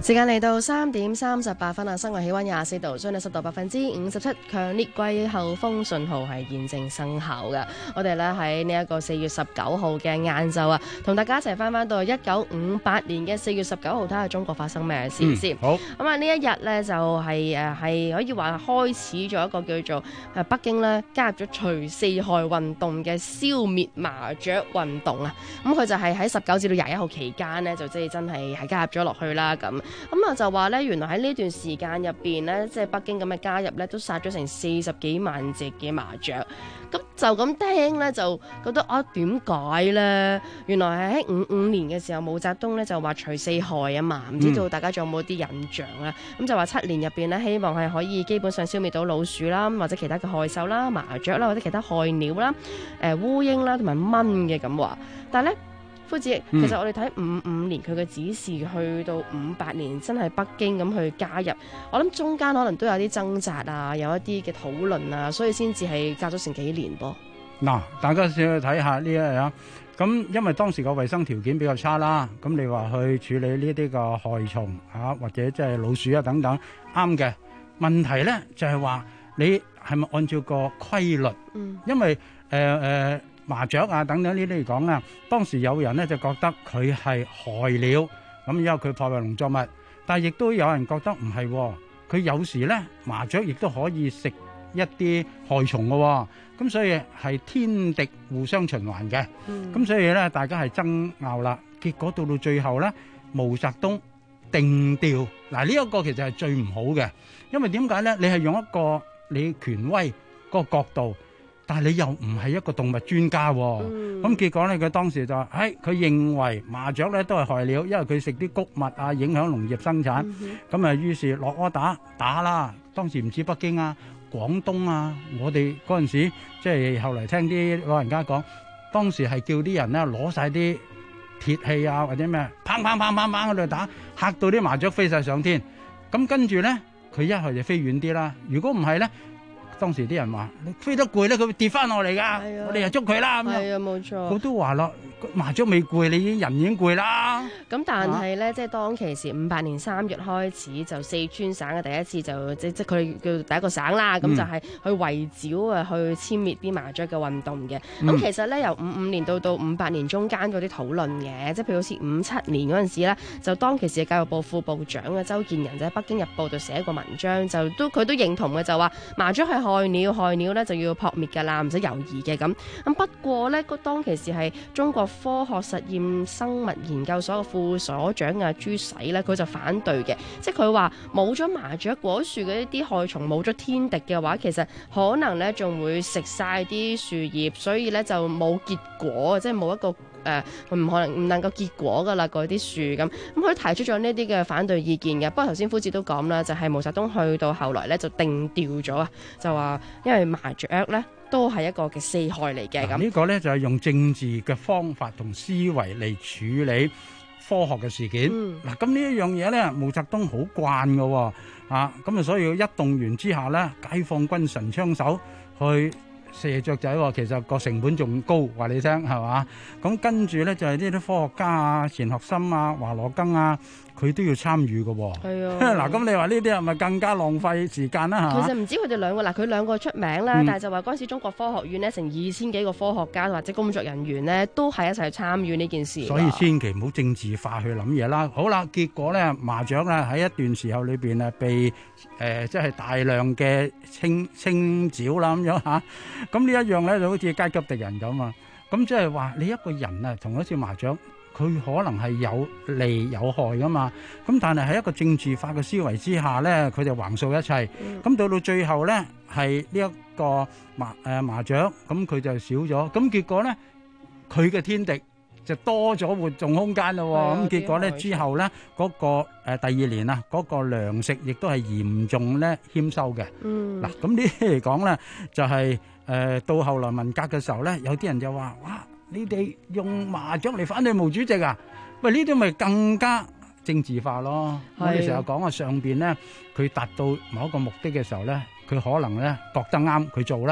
Speaker 9: 時間嚟到3:38啊，室外氣溫24度，相對濕度57%，強烈季候風信號係現正生效嘅。我哋咧喺呢一個4月19號嘅晏晝啊，同大家一齊翻到1958年嘅4月19號，睇下中國發生咩事先。
Speaker 12: 好，
Speaker 9: 咁啊呢一日咧就係可以話開始咗一個叫做北京咧加入咗除四害運動嘅消滅麻雀運動啊。咁佢就係喺19至到21號期間呢，就即係真係加入咗落去啦咁。咁啊就話咧，原來喺呢段時間入邊咧，即係北京咁嘅加入咧，都殺咗成40幾萬隻嘅麻雀。咁就咁聽咧，就覺得啊點解咧？原來係喺55年嘅時候，毛澤東咧就話除四害啊嘛，唔知道大家仲有冇啲印象咧？咁就話7年入邊咧，希望係可以基本上消滅到老鼠啦，或者其他嘅害獸啦、麻雀啦，或者其他害鳥啦、烏蠅啦同埋蚊嘅咁話。但係咧，夫子，其實我哋睇55年佢嘅指示，去到58年真係北京咁去加入，我諗中間可能都有啲掙扎啊，有一啲嘅討論啊，所以先至係隔咗成幾年噃。
Speaker 12: 嗱，大家先去睇下呢一樣，咁因為當時個衛生條件比較差啦，咁你話去處理呢啲個害蟲啊，或者即係老鼠啊等等，啱嘅。問題咧就係話你係咪按照個規律？因為麻雀啊等等呢啲嚟講啊，當時有人咧就覺得佢係害鳥，咁因為佢破壞農作物，但係亦都有人覺得唔係，佢有時咧麻雀亦都可以食一啲害蟲嘅，咁所以係天敵互相循環嘅，咁所以咧大家係爭拗啦，結果到最後咧，毛澤東定調，嗱呢一個其實係最唔好嘅，因為點解咧？你係用一個你權威嗰個角度。但係你又唔係一個動物專家喎，咁結果咧佢當時就話，佢認為麻雀咧都係害鳥，因為佢食啲穀物啊，影響農業生產，咁於是落柯打啦。當時唔止北京啊，廣東啊，我哋嗰陣時即係後嚟聽啲老人家講，當時係叫啲人咧攞晒啲鐵器啊或者咩，砰砰砰砰砰喺度打，嚇到啲麻雀飛晒上天。咁跟住咧，佢一係就飛遠啲啦。如果唔係咧，當時啲人話：你飛得攰咧，佢會跌翻落嚟㗎。我哋就捉佢啦。
Speaker 9: 係啊，冇錯。
Speaker 12: 佢都話咯，麻雀未攰，你人已經攰啦。
Speaker 9: 咁但係咧，即係當其時58年3月開始，就四川省嘅第一次就即佢哋叫第一個省啦。咁就係去圍剿啊，去殲滅啲麻雀嘅運動嘅。咁其實咧，由55年到58年中間嗰啲討論嘅，即係譬如好似57年嗰陣時咧，就當其時嘅教育部副部長嘅周建人就喺《北京日報》度寫過文章，就佢都認同嘅，就話麻雀係害鳥咧就要撲滅㗎啦，唔使猶豫嘅咁。不過咧，當其時係中國科學實驗生物研究所嘅副所長啊朱璽咧，佢就反對嘅，即係佢話冇咗麻雀果樹嘅一啲害蟲，冇咗天敵嘅話，其實可能咧仲會食晒啲樹葉，所以咧就冇結果，即係冇一個唔能夠結果噶啦，嗰啲樹咁佢提出咗呢啲嘅反對意見嘅。不過頭先夫子都講啦，就係毛澤東去到後來咧就定調咗啊，就話因為麻雀咧都係一個嘅四害嚟嘅咁。
Speaker 12: 呢個咧就係用政治嘅方法同思維嚟處理科學嘅事件。嗱，咁呢一樣嘢咧，毛澤東好慣㗎咁啊，所以一動員之下咧，解放軍神槍手去射雀仔，其實個成本仲高，話你聽係嘛？咁跟住咧就係呢啲科學家啊，錢學森啊、華羅庚啊，佢都要參與嘅。係啊，嗱，咁你話呢啲係咪更加浪費時間啦？
Speaker 9: 其實唔止佢哋兩個，嗱，佢兩個出名啦，但係就話嗰陣時中國科學院咧，成2000幾個科學家或者工作人員咧，都係一齊參與呢件事。
Speaker 12: 所以千祈唔好政治化去諗嘢啦。好啦，結果咧麻雀咧喺一段時候裏邊啊，被即係大量嘅清剿啦咁樣嚇。咁呢一樣咧就好似階級敵人咁啊！咁即係話你一個人啊，同一隻麻雀，佢可能係有利有害噶嘛。咁但係喺一個政治化嘅思維之下咧，佢就橫掃一切。咁到最後咧，係呢一個麻雀，咁佢就少咗。咁結果咧，佢嘅天敵就多咗活動空間咯。咁結果咧之後咧，嗰個第2年啊，嗰個糧食亦都係嚴重咧欠收嘅。嗱，咁呢啲嚟講咧，就係到後來文革嘅時候咧，有啲人就話：哇，你哋用麻雀嚟反對毛主席啊？喂，呢啲咪更加政治化咯。我哋成日講啊，上邊咧佢達到某一個目的嘅時候咧，佢可能咧覺得啱佢做啦。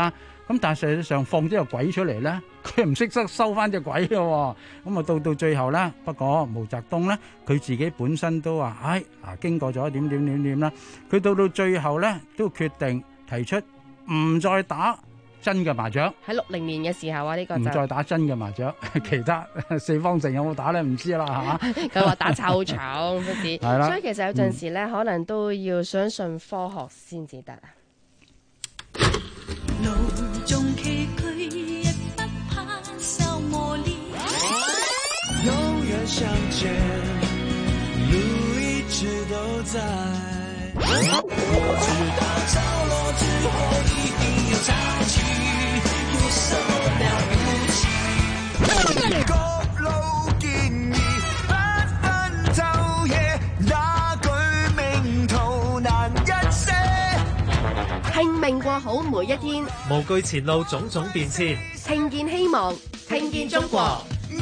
Speaker 12: 咁但係實際上放咗個鬼出嚟咧，佢唔識得收翻隻鬼嘅喎。咁啊到最後咧，不過毛澤東咧佢自己本身都話，經過咗點啦，佢到最後咧都決定提出唔再打真嘅麻雀。
Speaker 9: 喺60年嘅時候啊，呢個
Speaker 12: 唔再打真嘅麻雀，其他四方城有冇打咧唔知啦嚇。
Speaker 9: 佢話打臭蟲嗰啲，
Speaker 12: 係啦。
Speaker 9: 所以其實有陣時咧，可能都要相信科學先至得啊。路縱崎嶇，亦不怕受磨練。永遠相見，路一直都在。我知道着落之後一定有潮起，有什麼了不起？高樓建議不分晝夜，那句名圖難一些。拼命過好每一天，
Speaker 14: 無懼前路種種變遷，
Speaker 9: 聽見希望，聽見中國。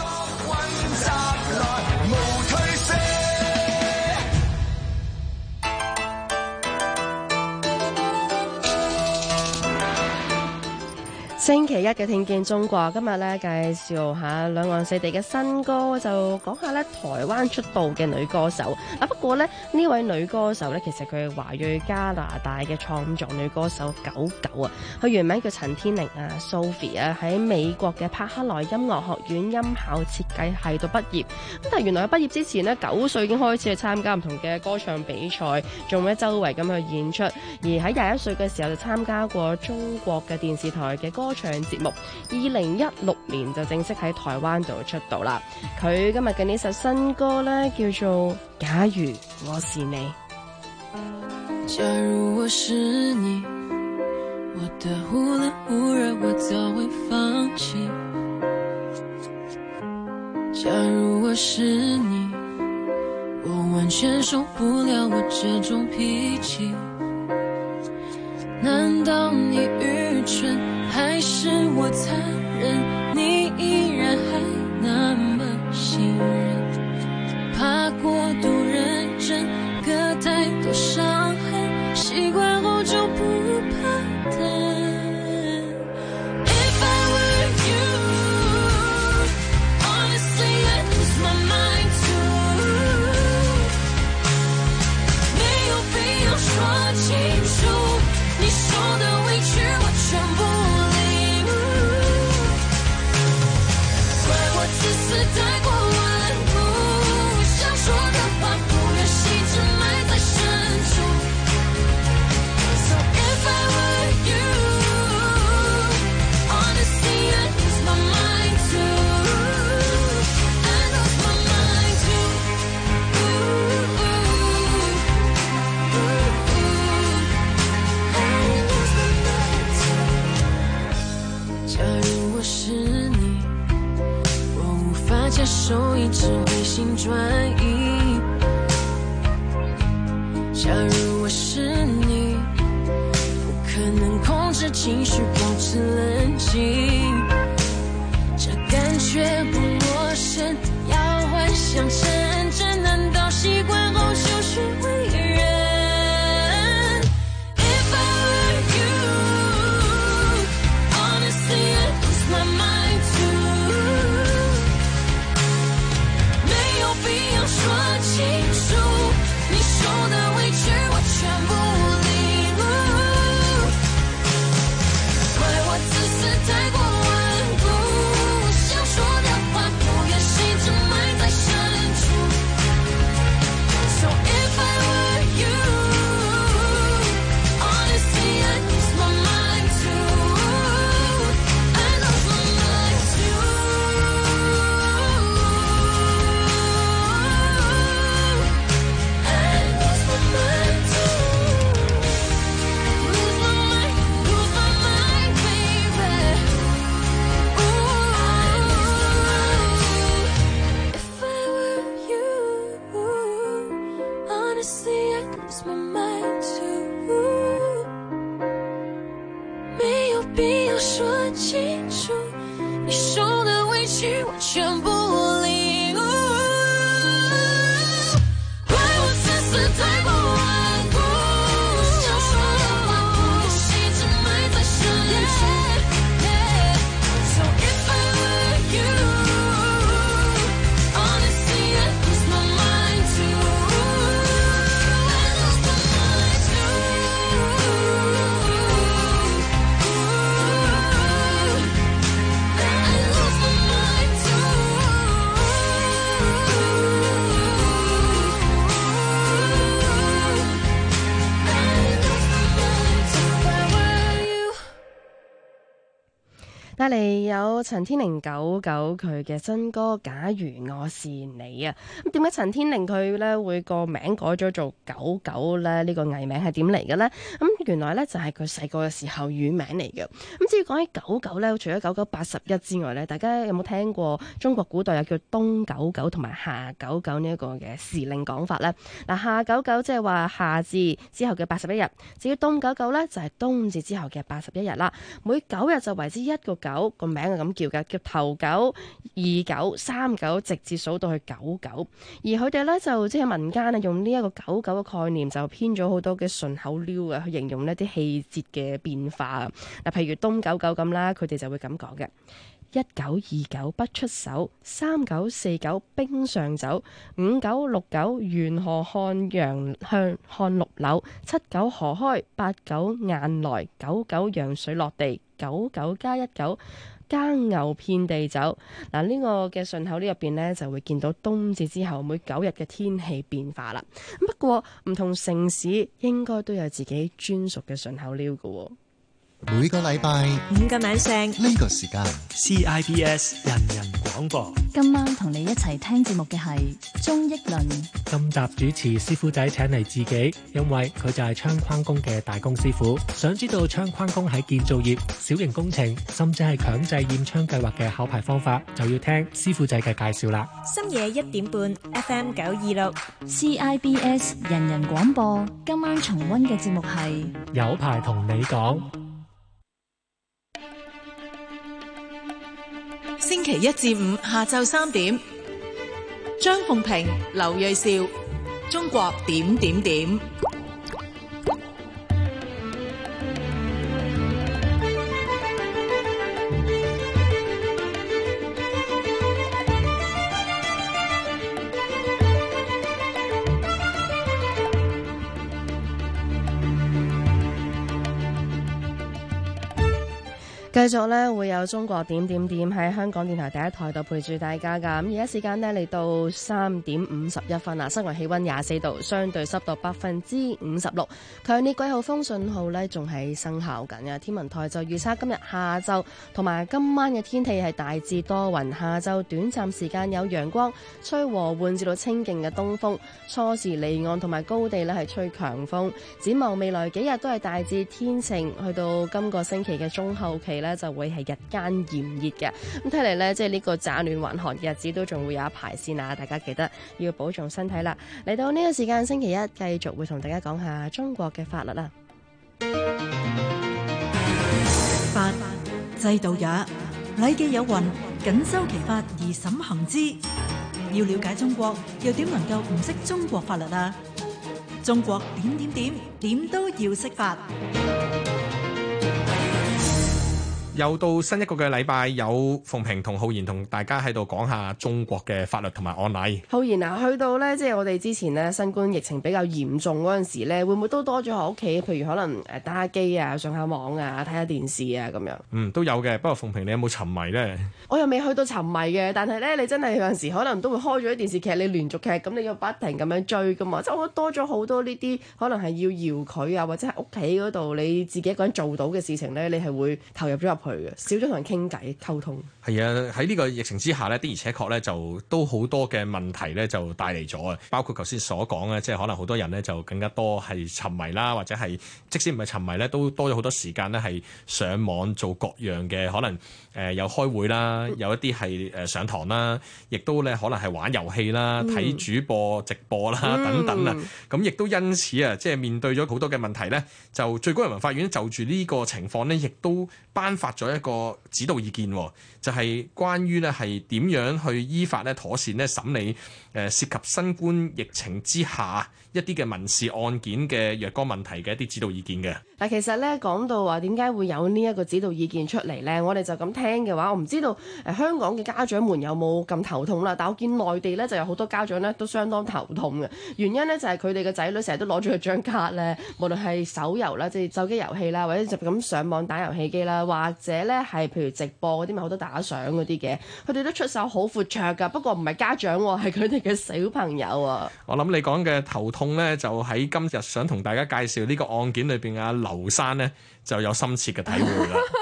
Speaker 9: 星期一嘅聽見中國，今日咧介紹下兩岸四地嘅新歌，就講下咧台灣出道嘅女歌手。不過咧呢位女歌手咧，其實佢係華裔加拿大嘅創作女歌手99啊，佢原名叫陳天寧啊 Sophie 啊，喺美國嘅柏克萊音樂學院音效設計系度畢業。咁但係原來喺畢業之前呢，9歲已經開始去參加唔同嘅歌唱比賽，仲喺周圍咁去演出。而喺21歲嘅時候就參加過中國嘅電視台嘅歌唱節目，2016年就正式喺台灣度出道啦。佢今日嘅呢首新歌呢，叫做《假如我是你》。假如我是你，我的忽冷忽熱我早會放棄。假如我是你，我完全受不了我這種脾氣。難道你愚蠢，還是我殘忍？你依然還那麼信任，怕過度認真，隔太多傷痕，習慣後就不怕疼。接受一直回心轉意。假如我是你，不可能控制情緒，保持冷靜。這感覺不陌生，要幻想成真，難道習慣後就學會忍？ 嚟有陳天玲狗狗佢嘅新歌《假如我是你》啊。咁點解陳天玲佢咧會個名改咗做狗狗咧？呢個藝名係點嚟嘅咧？咁原來咧就係佢細個嘅時候乳名嚟嘅。咁至於講起狗狗咧，除咗九九81之外咧，大家有冇聽過中國古代有叫冬狗狗同埋夏狗狗呢一個嘅時令講法咧？嗱，夏狗狗即係話夏至之後嘅81日，至於冬狗狗咧就係冬至之後嘅81日啦。每9日就為之一個狗，個名係咁叫嘅，叫頭狗、二狗、三狗，直至數到去9狗。而佢哋咧就即係民間啊，用呢一個狗狗嘅概念，就編咗好多嘅順口溜啊，去形容呢啲氣節嘅變化。嗱，譬如冬狗狗咁啦，佢哋就會咁講嘅。1狗2狗不出手，3狗4狗冰上走，5狗6狗沿河看楊向看綠柳，7狗河開，8狗雁來，9狗羊水落地，9狗加1狗耕牛遍地走。嗱，呢個嘅順口溜入邊呢，就會見到冬至之後每9日嘅天氣變化啦。不過唔同城市應該都有自己專屬嘅順口溜㗎。
Speaker 20: 每個禮拜
Speaker 11: 5個晚上
Speaker 20: 呢個時間
Speaker 14: CIBS 人人廣播。
Speaker 21: 今晚同你一齊聽節目嘅係鍾益倫。
Speaker 1: 今集主持師傅仔請嚟自己，因為佢就係窗框工嘅大工師傅。想知道窗框工喺建造業、小型工程，甚至係強制驗窗計劃嘅考牌方法，就要聽師傅仔嘅介紹啦。
Speaker 11: 深夜1點半 FM 926
Speaker 21: CIBS 人人廣播。今晚重溫嘅節目係
Speaker 1: 有排同你講。
Speaker 2: 星期1至5下晝3點，張鳳平、劉銳紹，中國點點點。
Speaker 9: 繼續咧會有中國點點點喺香港電台第一台度陪住大家噶。咁而家時間呢嚟到3點51分啦，室外氣溫24度，相對濕度56%，強烈季候風信號呢仲係生效緊嘅。天文台就預測今日下晝同埋今晚嘅天氣係大致多雲，下晝短暫時間有陽光，吹和緩至到清勁嘅東風，初時離岸同埋高地呢係吹強風。展望未來幾日都係大致天晴，去到今個星期嘅中後期咧就會係日間炎熱嘅。咁睇嚟呢，即係呢個乍暖還寒嘅日子都仲會有一排先啊！大家記得要保重身體啦。嚟到呢個時間，星期一繼續會同大家講下中國嘅法律啦。
Speaker 16: 法制度也，禮記有云：謹修其法而審行之。要了解中國，又點能夠唔識中國法律啊？中國點點點，點都要識法。
Speaker 22: 又到新一個嘅禮拜，有鳳平同浩然同大家喺度講下中國嘅法律同埋案例。
Speaker 9: 浩然啊，去到呢，即係我哋之前呢，新冠疫情比較嚴重嗰陣時呢，會唔會都多咗喺屋企？譬如可能打下機啊、上下網啊、睇下電視啊咁樣。
Speaker 22: 都有嘅。不過鳳平，你有冇沉迷呢？
Speaker 9: 我又未去到沉迷嘅，但係呢，你真係有陣時可能都會開咗啲電視劇，你連續劇咁，你要不停咁樣追噶嘛。即係我多咗好多呢啲，可能係要搖佢啊，或者係屋企嗰度你自己一個人做到嘅事情呢，你係會投入咗入去嘅，少咗同人傾偈溝通。
Speaker 22: 係啊，喺呢個疫情之下呢，的而且確呢，就都好多嘅問題呢，就帶嚟咗啊。包括頭先所講嘅，即係可能好多人呢，就更加多係沉迷啦，或者係即使唔係沉迷呢，都多咗好多時間呢，係上網做各樣嘅可能有開會啦，有一啲係上堂啦，亦都呢可能係玩遊戲啦、睇主播直播啦等等啊。咁亦都因此啊，即係面對咗好多嘅問題呢，就最高人民法院就住呢個情況呢，亦都頒發咗一個指導意見，就係關於呢係點樣去依法呢妥善呢審理涉及新冠疫情之下一啲嘅民事案件嘅若干問題嘅一啲指導意見嘅。
Speaker 9: 嗱，其實咧講到話點解會有呢一個指導意見出嚟咧，我哋就咁聽嘅話，我唔知道香港嘅家長們有冇咁頭痛啦。但我見內地咧就有好多家長咧都相當頭痛嘅，原因咧就係佢哋嘅仔女成日都攞住佢張卡咧，無論係手遊啦，即係手機遊戲啦，或者就咁上網打遊戲機啦，或者咧係譬如直播嗰啲咪好多打賞嗰啲嘅，佢哋都出手好闊綽㗎。不過唔係家長喎，係佢哋嘅小朋友啊。
Speaker 22: 我諗你講嘅頭痛咧，就喺今日想同大家介紹呢個案件裏邊啊，劉生呢就有深切嘅體會啦。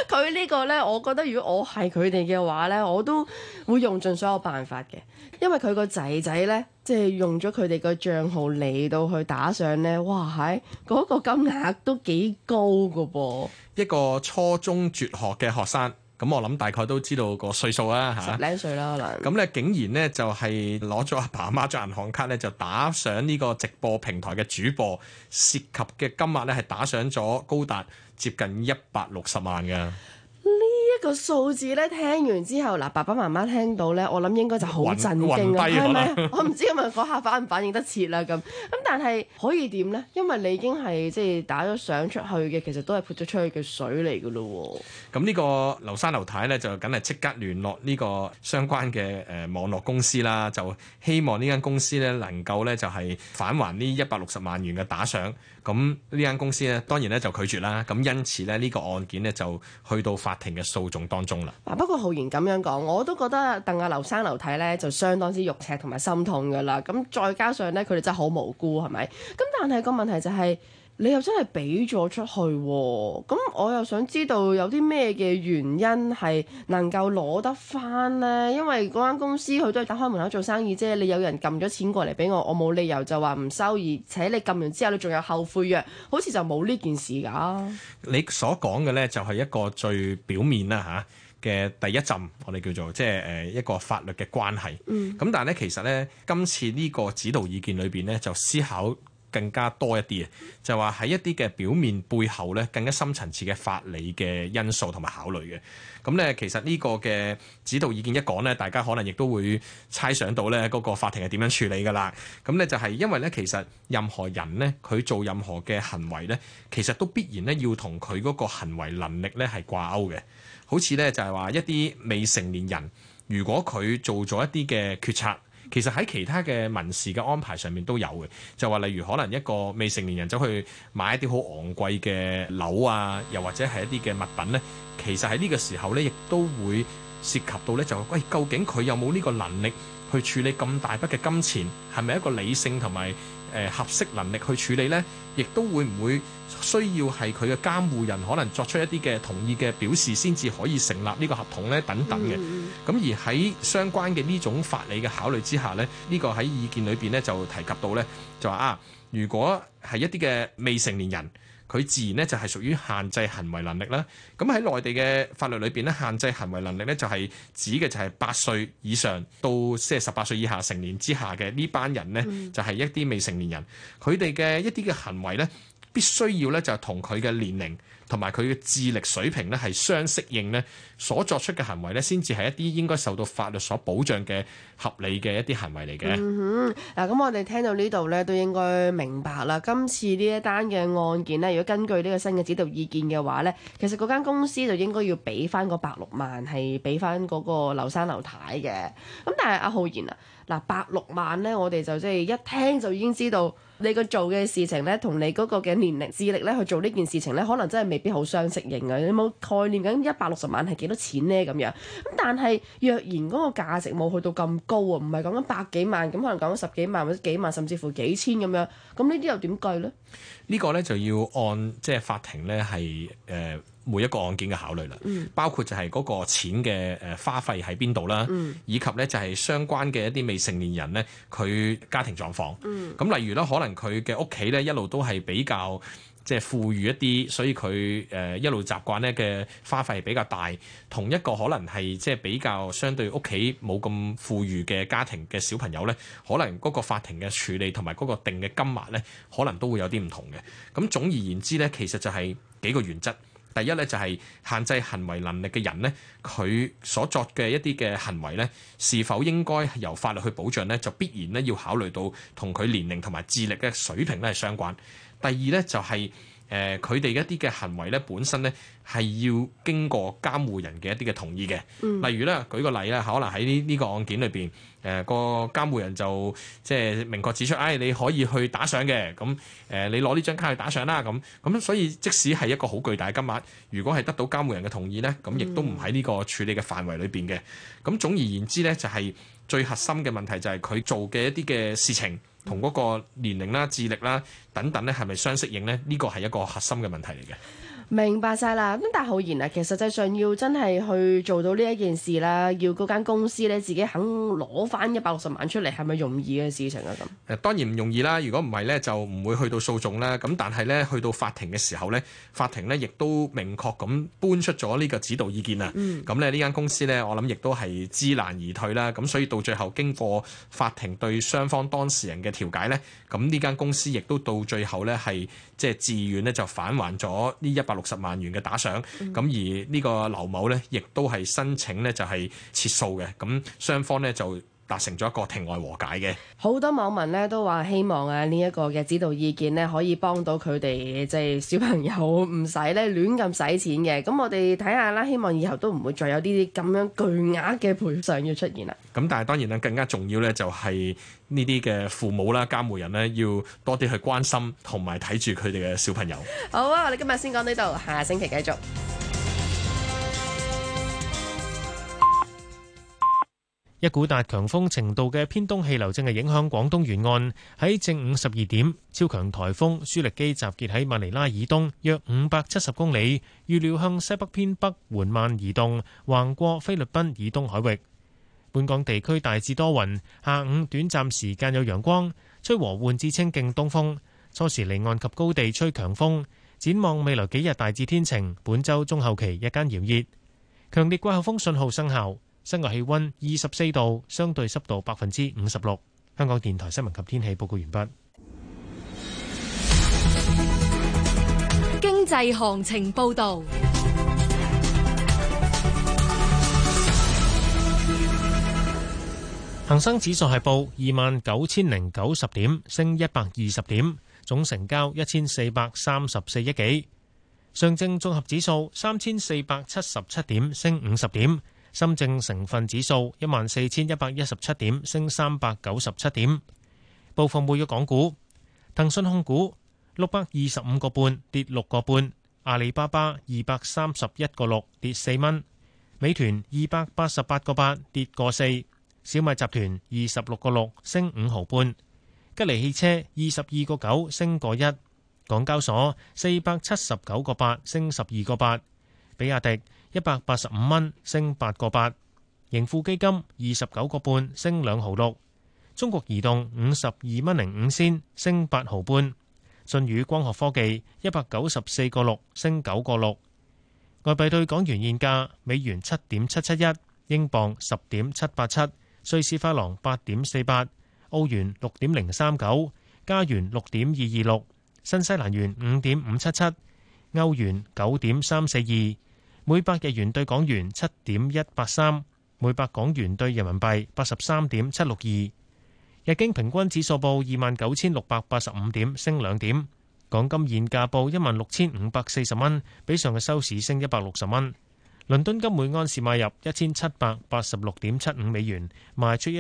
Speaker 9: 佢呢個呢，我覺得如果我係佢哋嘅話呢，我都會用盡所有辦法嘅，因為佢個仔仔呢，即係用咗佢哋個帳號嚟到去打賞呢。哇係嗰個金額都幾高㗎噃。
Speaker 22: 一個初中輟學嘅學生，咁我諗大概都知道個歲數啦嚇，
Speaker 9: 十零歲啦可能。
Speaker 22: 咁咧竟然呢，就係攞咗阿爸阿媽張銀行卡咧，就打賞呢個直播平台嘅主播，涉及嘅金額咧係打賞咗高達接近160萬嘅。
Speaker 9: 呢個數字咧，聽完之後，嗱爸爸媽媽聽到咧，我諗應該就好震驚啊，係咪？我唔知咁啊，嗰下反唔反應得切啦咁。但係可以點咧？因為你已經係即係打咗相出去嘅，其實都係潑咗出去嘅水嚟㗎咯喎。
Speaker 22: 咁呢個劉生劉太咧就梗係即刻聯絡呢個相關嘅網絡公司啦，就希望呢間公司咧能夠咧就係返還呢160萬元嘅打賞。咁呢間公司咧當然咧就拒絕啦。咁因此咧呢個案件咧就去到法庭嘅訴訟當中啦。
Speaker 9: 不過浩然咁樣講，我都覺得鄧阿劉生劉太咧就相當之肉赤同埋心痛㗎啦。咁再加上咧佢哋真係好無辜係咪？咁但係個問題就係，你又真係俾咗出去喎，咁我又想知道有啲咩嘅原因係能夠攞得翻呢？因為嗰間公司佢都係打開門口做生意啫，你有人撳咗錢過嚟俾我，我冇理由就話唔收，而且你撳完之後你仲有後悔藥，好似就冇呢件事㗎。
Speaker 22: 你所講嘅呢，就係一個最表面啦嚇嘅第一陣，我哋叫做即係一個法律嘅關係。咁但係咧，其實咧今次呢個指導意見裏邊咧，就思考更加多一啲嘅，就話喺一啲嘅表面背後咧，更加深層次嘅法理嘅因素同埋考慮嘅。咁咧，其實呢個嘅指導意見一講咧，大家可能亦都會猜想到咧嗰個法庭係點樣處理㗎啦。咁咧就係因為咧，其實任何人咧，佢做任何嘅行為咧，其實都必然咧要同佢嗰個行為能力咧係掛鈎嘅。好似咧就係話一啲未成年人，如果佢做咗一啲嘅決策，其實喺其他嘅民事嘅安排上面都有嘅，就話例如可能一個未成年人走去買一啲好昂貴嘅樓啊，又或者係一啲嘅物品呢，其實喺呢個時候呢，亦都會涉及到呢，就喂，究竟佢有冇呢個能力去處理咁大筆嘅金錢，係咪一個理性同埋合適能力去處理呢？亦都會唔會需要係佢嘅監護人可能作出一啲嘅同意嘅表示，先至可以成立呢個合同呢？等等嘅。咁而喺相關嘅呢種法理嘅考慮之下呢，呢個喺意見裏邊呢，就提及到呢，就話啊，如果係一啲嘅未成年人，佢自然咧就係屬於限制行為能力啦。咁喺內地嘅法律裏邊咧，限制行為能力咧就係指嘅就係8歲以上到即係18歲以下成年之下嘅呢班人咧，就係一啲未成年人，佢哋嘅一啲嘅行為咧，必須要咧就係同佢嘅年齡同埋佢嘅智力水平咧係相適應咧，所作出嘅行為咧，先至係一啲應該受到法律所保障嘅合理嘅一啲行為嚟嘅。
Speaker 9: 嗱，咁我哋聽到呢度咧，都應該明白啦。今次呢一單嘅案件咧，如果根據呢個新嘅指導意見嘅話咧，其實嗰間公司就應該要俾翻個160萬，係俾翻嗰個劉生劉太嘅。咁但係阿浩然啊，嗱160萬咧，我哋就即係一聽就已經知道你個做嘅事情咧，同你嗰個嘅年齡智力咧去做呢件事情咧，可能真係未必好相適應啊！你冇概念緊160萬係幾多錢咧咁樣？咁但係若然嗰個價值冇去到咁高啊，唔係講緊百幾萬，咁可能講緊10幾萬或者幾萬，甚至乎幾千咁樣，咁呢啲又點計咧？
Speaker 22: 呢個咧就要按即係法庭咧係每一個案件嘅考慮啦，包括就係嗰個錢嘅花費喺邊度啦，以及咧就係相關嘅一啲未成年人咧佢家庭狀況。咁例如咧，可能佢嘅屋企咧一路都係比較即係富裕一啲，所以佢一路習慣咧嘅花費比較大。同一個可能係即係比較相對屋企冇咁富裕嘅家庭嘅小朋友咧，可能嗰個法庭嘅處理同埋嗰個定嘅金額咧，可能都會有啲唔同嘅。咁總而言之咧，其實就係幾個原則。第一咧就係限制行為能力嘅人咧，佢所作嘅一啲嘅行為咧，是否應該由法律去保障咧，就必然咧要考慮到同佢年齡同埋智力嘅水平咧係相關。第二咧就係佢哋一啲嘅行為咧本身咧係要經過監護人嘅一啲嘅同意嘅。例如咧舉個例啦，可能喺呢個案件裏邊，個監護人就即係明確指出，你可以去打賞嘅，咁你攞呢張卡去打賞啦，咁所以即使係一個好巨大嘅金額，如果係得到監護人嘅同意咧，咁亦都唔喺呢個處理嘅範圍裏邊嘅。咁總而言之咧，就係最核心嘅問題就係佢做嘅一啲嘅事情同嗰個年齡啦、智力啦等等咧，係咪相適應咧？呢個係一個核心嘅問題嚟嘅。
Speaker 9: 明白晒啦。咁但係浩然啊，其實實際上要真係去做到呢一件事啦，要嗰間公司咧自己肯攞翻160萬出嚟，係咪容易嘅事情啊？咁
Speaker 22: 當然唔容易啦。如果唔係咧，就唔會去到訴訟啦。咁但係咧，去到法庭嘅時候咧，法庭咧亦都明確咁搬出咗呢個指導意見啊。咁咧呢間公司咧，我諗亦都係知難而退啦。咁所以到最後經過法庭對雙方當事人嘅調解咧，咁呢間公司亦都到最後咧係即係自願咧就返還咗呢160萬元嘅打賞。咁而呢個劉某咧，亦都係申請咧就係撤訴嘅。咁雙方咧就達成咗一個庭外和解嘅。
Speaker 9: 好多網民咧都話希望啊呢一個嘅指導意見咧可以幫到佢哋即係小朋友唔使咧亂咁使錢嘅。咁我哋睇下啦，希望以後都唔會再有啲咁樣巨額嘅賠償要出現啦。
Speaker 22: 咁但係當然啦，更加重要咧就係呢啲嘅父母啦、監護人咧要多啲去關心同埋睇住佢哋嘅小朋友。
Speaker 9: 好啊，我哋今日先講呢度，下星期繼續。
Speaker 1: 一股達強風程度嘅偏東氣流正係影響廣東沿岸。喺正午12點，超強颱風舒力基集結喺馬尼拉以東約570公里，預料向西北偏北緩慢移動，橫過菲律賓以東海域。本港地區大致多雲，下午短暫時間有陽光，吹和緩至清勁東風，初時離岸及高地吹強風。展望未來幾日大致天晴，本週中後期日間炎熱，強烈季候風信號生效。室外氣溫24度，相對濕度56%。香港電台新聞及天氣報告完畢。
Speaker 11: 經濟行情報導。
Speaker 1: 恒生指數係報29,090點，升120點，總成交1434億幾。上證綜合指數3,477點，升50點。深證成分指數14,117點，升397點。部分活躍港股，騰訊控股625個半，跌6個半；阿里巴巴231個6，跌4蚊；美團288個8，跌個4；小米集團26個6，升5毫半；吉利汽車22個9，升個1；港交所479個8，升12個8；比亞迪185蚊，升8個8；盈富基金29個半，升2毫6；中國移動52蚊05仙，升8毫半；舜宇光學科技194個6，升9個6。外幣對港元現價：美元7.771，英鎊10.787，瑞士法郎8.48，澳元6.039，加元6.226，新西蘭元5.577，歐元9.342。每百日元對港元7.183，每百港元對人民幣83.762。日經平均指數報29,685點，升2點。港金現價報16,540蚊，比上日收市升160蚊。倫敦金每安士買入1,786.75美元，賣出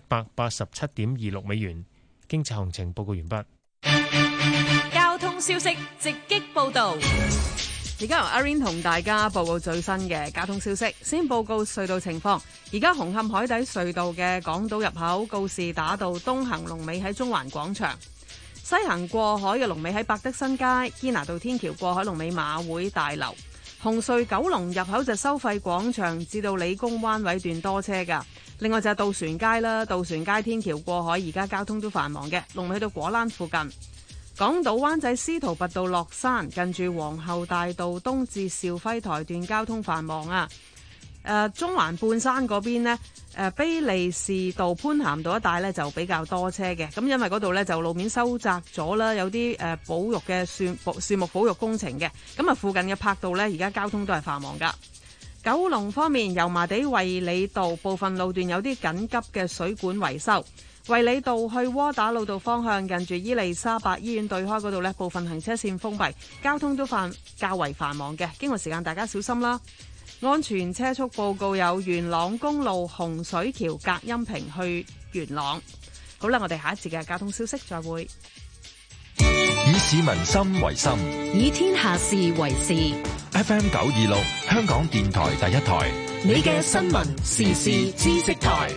Speaker 1: 1,787.26美元。經濟行情報告完畢。
Speaker 11: 交通消息直擊報導。
Speaker 3: 而家由阿 Rain 同大家報告最新嘅交通消息。先報告隧道情況。而家紅磡海底隧道嘅港島入口告士打道東行龍尾喺中環廣場，西行過海嘅龍尾喺百德新街，堅拿道天橋過海龍尾馬會大樓。紅隧九龍入口就收費廣場至到理工灣位段多車㗎。另外就係渡船街啦，渡船街天橋過海而家交通都繁忙嘅，龍尾去到果欄附近。港島灣仔司徒拔道落山，近住皇后大道東至肇輝台段交通繁忙啊。中環半山嗰邊呢，卑利士道潘咸道一帶呢就比較多車嘅，咁因為嗰度呢就路面收窄咗啦，有啲保育嘅樹木保育工程嘅，咁啊附近嘅柏道呢而家交通都係繁忙噶。九龍方面，油麻地衛理道部分路段有啲緊急嘅水管維修。衛理道去窩打老道方向，近住伊利沙伯醫院對開嗰度呢，部分行車線封閉，交通都較為繁忙嘅。經過時間，大家小心啦。安全車速報告有元朗公路洪水橋隔音屏去元朗。好啦，我哋下一節嘅交通消息再會。
Speaker 4: 以市民心為心，
Speaker 11: 以天下事為事。
Speaker 4: FM 926，香港電台第一台，
Speaker 11: 你嘅新聞時事知識台。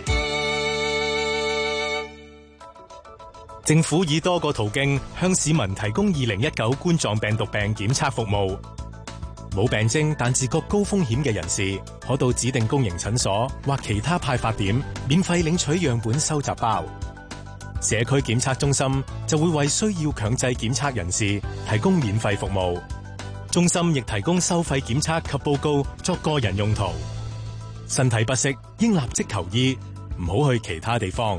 Speaker 5: 政府以多個途徑向市民提供2019冠狀病毒病檢測服務。 冇病徵但自覺高風險嘅人士，可到指定公營診所或其他派發點免費領取樣本收集包。社區檢測中心就會為需要強制檢測人士提供免費服務。中心亦提供收費檢測及報告作個人用途。身體不適應立即求醫，唔好去其他地方。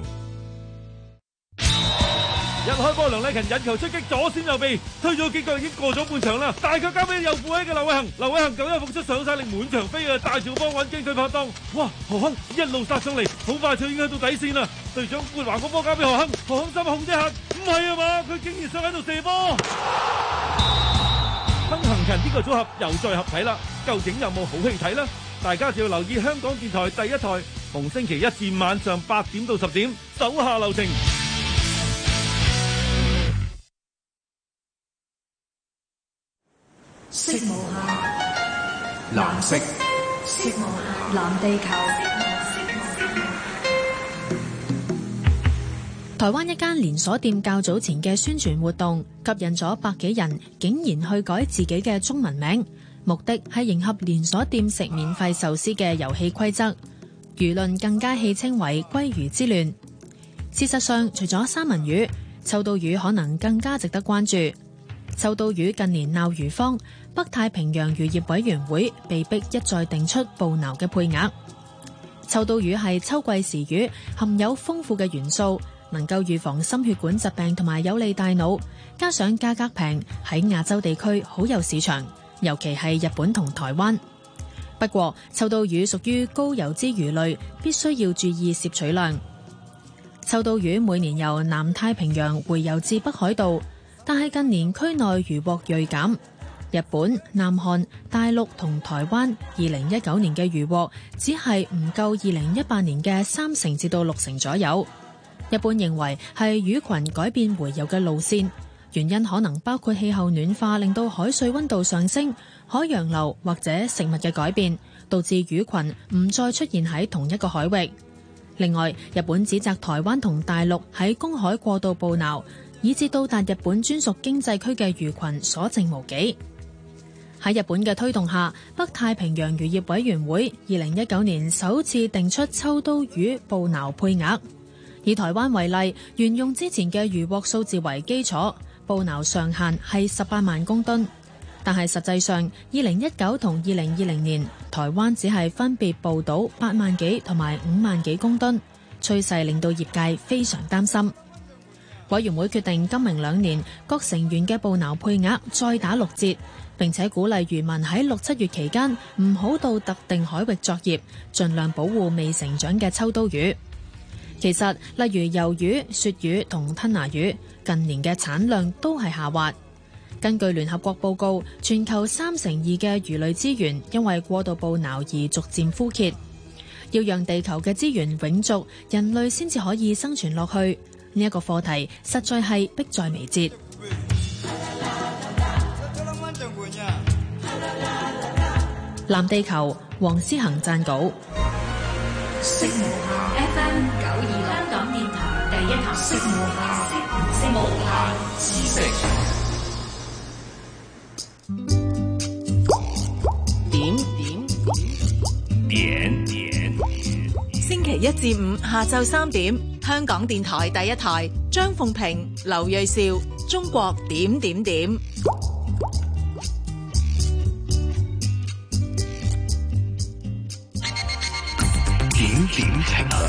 Speaker 7: 一開波，梁禮勤引球出擊，左閃右避，推咗幾腳已經過咗半場啦。大腳交俾右副位嘅劉偉恒，劉偉恒九一復出上晒力滿場飛啊！大趙邦揾機佢拍檔，哇！何亨一路殺上嚟，好快就已經去到底線啦。隊長撥橫個波交俾何亨，何亨心控制下，唔係啊嘛，佢竟然想喺度射波。亨恒勤呢個組合又再合體啦，究竟有冇好戲睇呢？大家就要留意香港電台第一台，逢星期一至晚上8點到10點，手下留情。
Speaker 8: 色無限，藍色。色無限，藍地球。
Speaker 23: 台灣一間連鎖店較早前嘅宣傳活動，吸引咗百幾人，竟然去改自己嘅中文名，目的係迎合連鎖店食免費壽司嘅遊戲規則。輿論更加戲稱為鮭魚之亂。事實上，除咗三文魚，秋刀魚可能更加值得關注。秋刀魚近年鬧魚荒，北太平洋漁業委員會被迫一再定出捕撈嘅配額。秋刀魚係秋季時魚，含有豐富嘅元素，能夠預防心血管疾病同埋有利大腦，加上價格平，喺亞洲地區好有市場，尤其係日本同台灣。不過，秋刀魚屬於高油脂魚類，必須要注意攝取量。秋刀魚每年由南太平洋回游至北海道，但係近年區內漁獲銳減。日本、南韓、大陸同台灣2019年嘅漁獲只係唔夠2018年嘅30%至到60%左右。日本認為係魚群改變回游嘅路線，原因可能包括氣候暖化令到海水溫度上升、海洋流或者食物嘅改變，導致魚群唔再出現喺同一個海域。另外，日本指責台灣同大陸喺公海過度捕撈，以致到達日本專屬經濟區嘅魚群所剩無幾。喺日本嘅推動下，北太平洋漁業委員會2019年首次定出秋刀魚捕撈配額。以台灣為例，沿用之前嘅漁獲數字為基礎，捕撈上限係18萬公噸。但係實際上，2019同2020年，台灣只係分別捕到8萬幾同埋5萬幾公噸，趨勢令到業界非常擔心。委員會決定今明2年各成員嘅捕撈配額再打6折，並且鼓勵漁民喺6、7月期間唔好到特定海域作業，盡量保護未成長嘅秋刀魚。其實，例如魷魚、鱈魚同吞拿魚，近年嘅產量都係下滑。根據聯合國報告，全球2/3嘅魚類資源因為過度捕撈而逐漸枯竭。要讓地球嘅資源永續，人類先至可以生存落去。呢一個課題實在係迫在眉睫。藍地球，黃思恒撰稿。
Speaker 8: 色無限 FM 92，香港電台第一台。色無限，色無限知識。
Speaker 2: 點。星期一至五下晝3點，香港電台第一台，張鳳平、劉銳紹，中國點點點。
Speaker 4: 點點情律。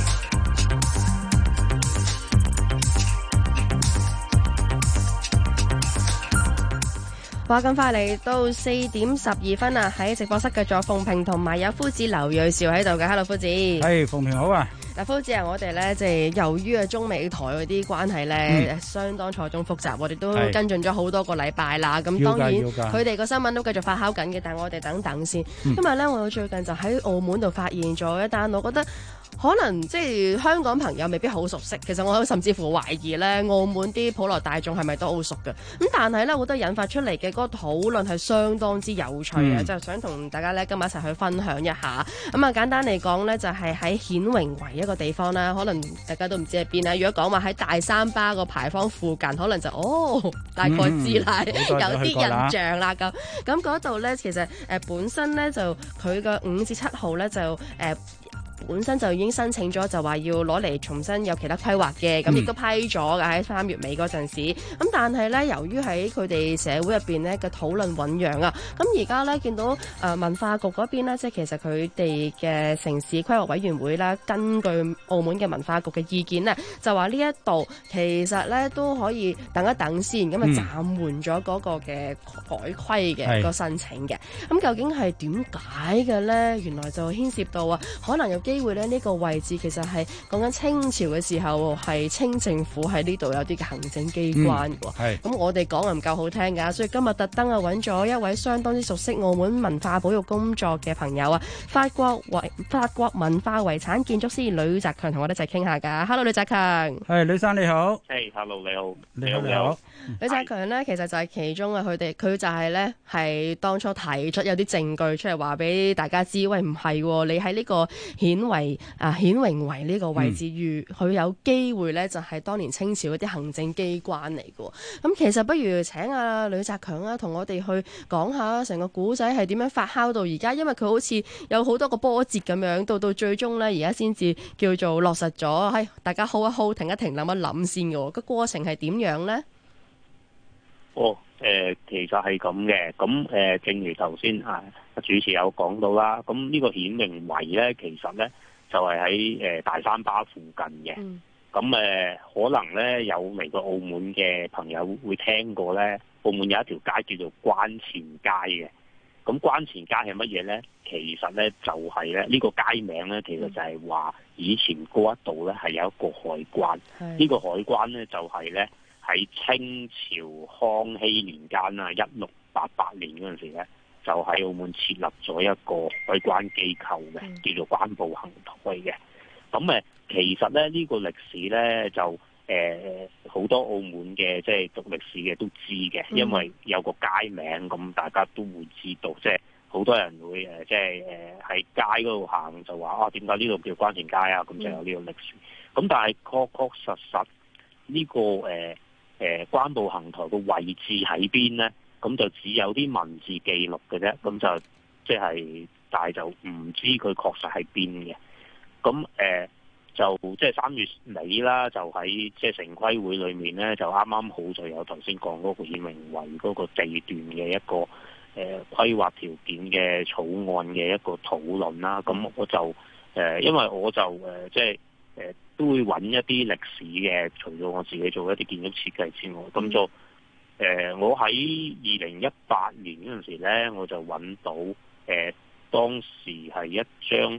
Speaker 9: 話咁快嚟到4點12分啊！喺直播室嘅仲有鳳平同埋有夫子劉銳紹喺度嘅。Hello，夫子。
Speaker 12: 係鳳平好啊！
Speaker 9: 嗱，夫子啊，我哋咧即係由於啊中美台嗰啲關係咧，相當錯綜複雜，我哋都跟進咗好多個禮拜啦。咁當然佢哋個新聞都繼續發酵緊嘅，但係我哋等等先。因為咧，我最近就喺澳門度發現咗一單，我覺得可能即係香港朋友未必好熟悉。其實我甚至乎懷疑咧，澳門啲普羅大眾係咪都好熟嘅？咁但係咧，我覺得引發出嚟嘅嗰個討論係相當之有趣啊！就想同大家咧今日一齊去分享一下。咁啊，簡單嚟講咧，就係喺顯榮圍一一個地方啦，可能大家都唔知係邊啦。如果講話喺大三巴個牌坊附近，可能就大概知啦，有啲印象啦咁。咁嗰度咧，其實本身咧就佢嘅5至7號咧就本身就已經申請咗，就話要攞嚟重新有其他規劃嘅，咁亦都批咗嘅喺3月尾嗰陣時。咁但係咧，由於喺佢哋社會入邊咧嘅討論醖釀啊，咁而家咧見到文化局嗰邊咧，即係其實佢哋嘅城市規劃委員會啦，根據澳門嘅文化局嘅意見咧，就話呢一度其實咧都可以等一等先，咁啊暫緩咗嗰個嘅改規嘅個申請嘅。咁究竟係點解嘅咧？原來就牽涉到可能有機會咧，呢個位置其實係講緊清朝嘅時候，係清政府喺呢度有啲嘅行政機關喎。咁我哋講唔夠好聽㗎，所以今日特登揾咗一位相當之熟悉澳門文化保育工作嘅朋友法國文化遺產建築師呂澤強同我哋一齊傾下㗎。Hello， 呂澤強。
Speaker 12: 係，呂生你好。
Speaker 6: Hello， 你好。
Speaker 12: 你好。
Speaker 9: 呂澤強呢，其實就係其中佢就係呢，係當初提出有啲證據出嚟話俾大家知，喂唔係喎，你喺呢個顯榮圍呢個位置，佢有機會呢，就係當年清朝嗰啲行政機關嚟嘅。咁其實不如請阿呂澤強同我哋去講下成個古仔係點樣發酵到而家，因為佢好似有好多個波折咁樣，到最終呢，而家先至叫做落實咗，係大家 hold 一 hold 停一停諗一諗先嘅。個過程係點樣呢？
Speaker 6: 其實係咁嘅，咁正如頭先主持有講到啦，咁呢個顯榮圍咧，其實咧就係喺大三巴附近嘅，咁可能咧有嚟過澳門嘅朋友會聽過咧，澳門有一條街叫做關前街嘅，咁關前街係乜嘢咧？其實咧就係咧呢個街名咧，其實就係話以前嗰一度咧係有一個海關，呢個海關咧就係咧。喺清朝康熙年間1688年嗰陣時咧，就喺澳門設立咗一個海關機構嘅，叫做關部行台嘅。咁其實咧呢個歷史咧就好多澳門嘅即係讀歷史嘅都知嘅，因為有個街名，咁大家都會知道，即係好多人會即係喺街嗰度行就話點解呢度叫關前街啊？咁就有呢個歷史。咁但係確實呢個關部行台個位置喺邊呢？咁就只有啲文字記錄嘅啫，咁就即係，但係就唔知佢確實喺邊嘅。咁就即係3月尾啦，就喺即係城規會裏面呢，就啱啱好就有頭先講嗰個顯榮圍嗰個地段嘅一個規劃條件嘅草案嘅一個討論啦。咁我就因為我就即係都會揾一啲歷史嘅，除咗我自己做一啲建築設計之外，咁就我喺2018年嗰陣時咧，我就揾到當時係一張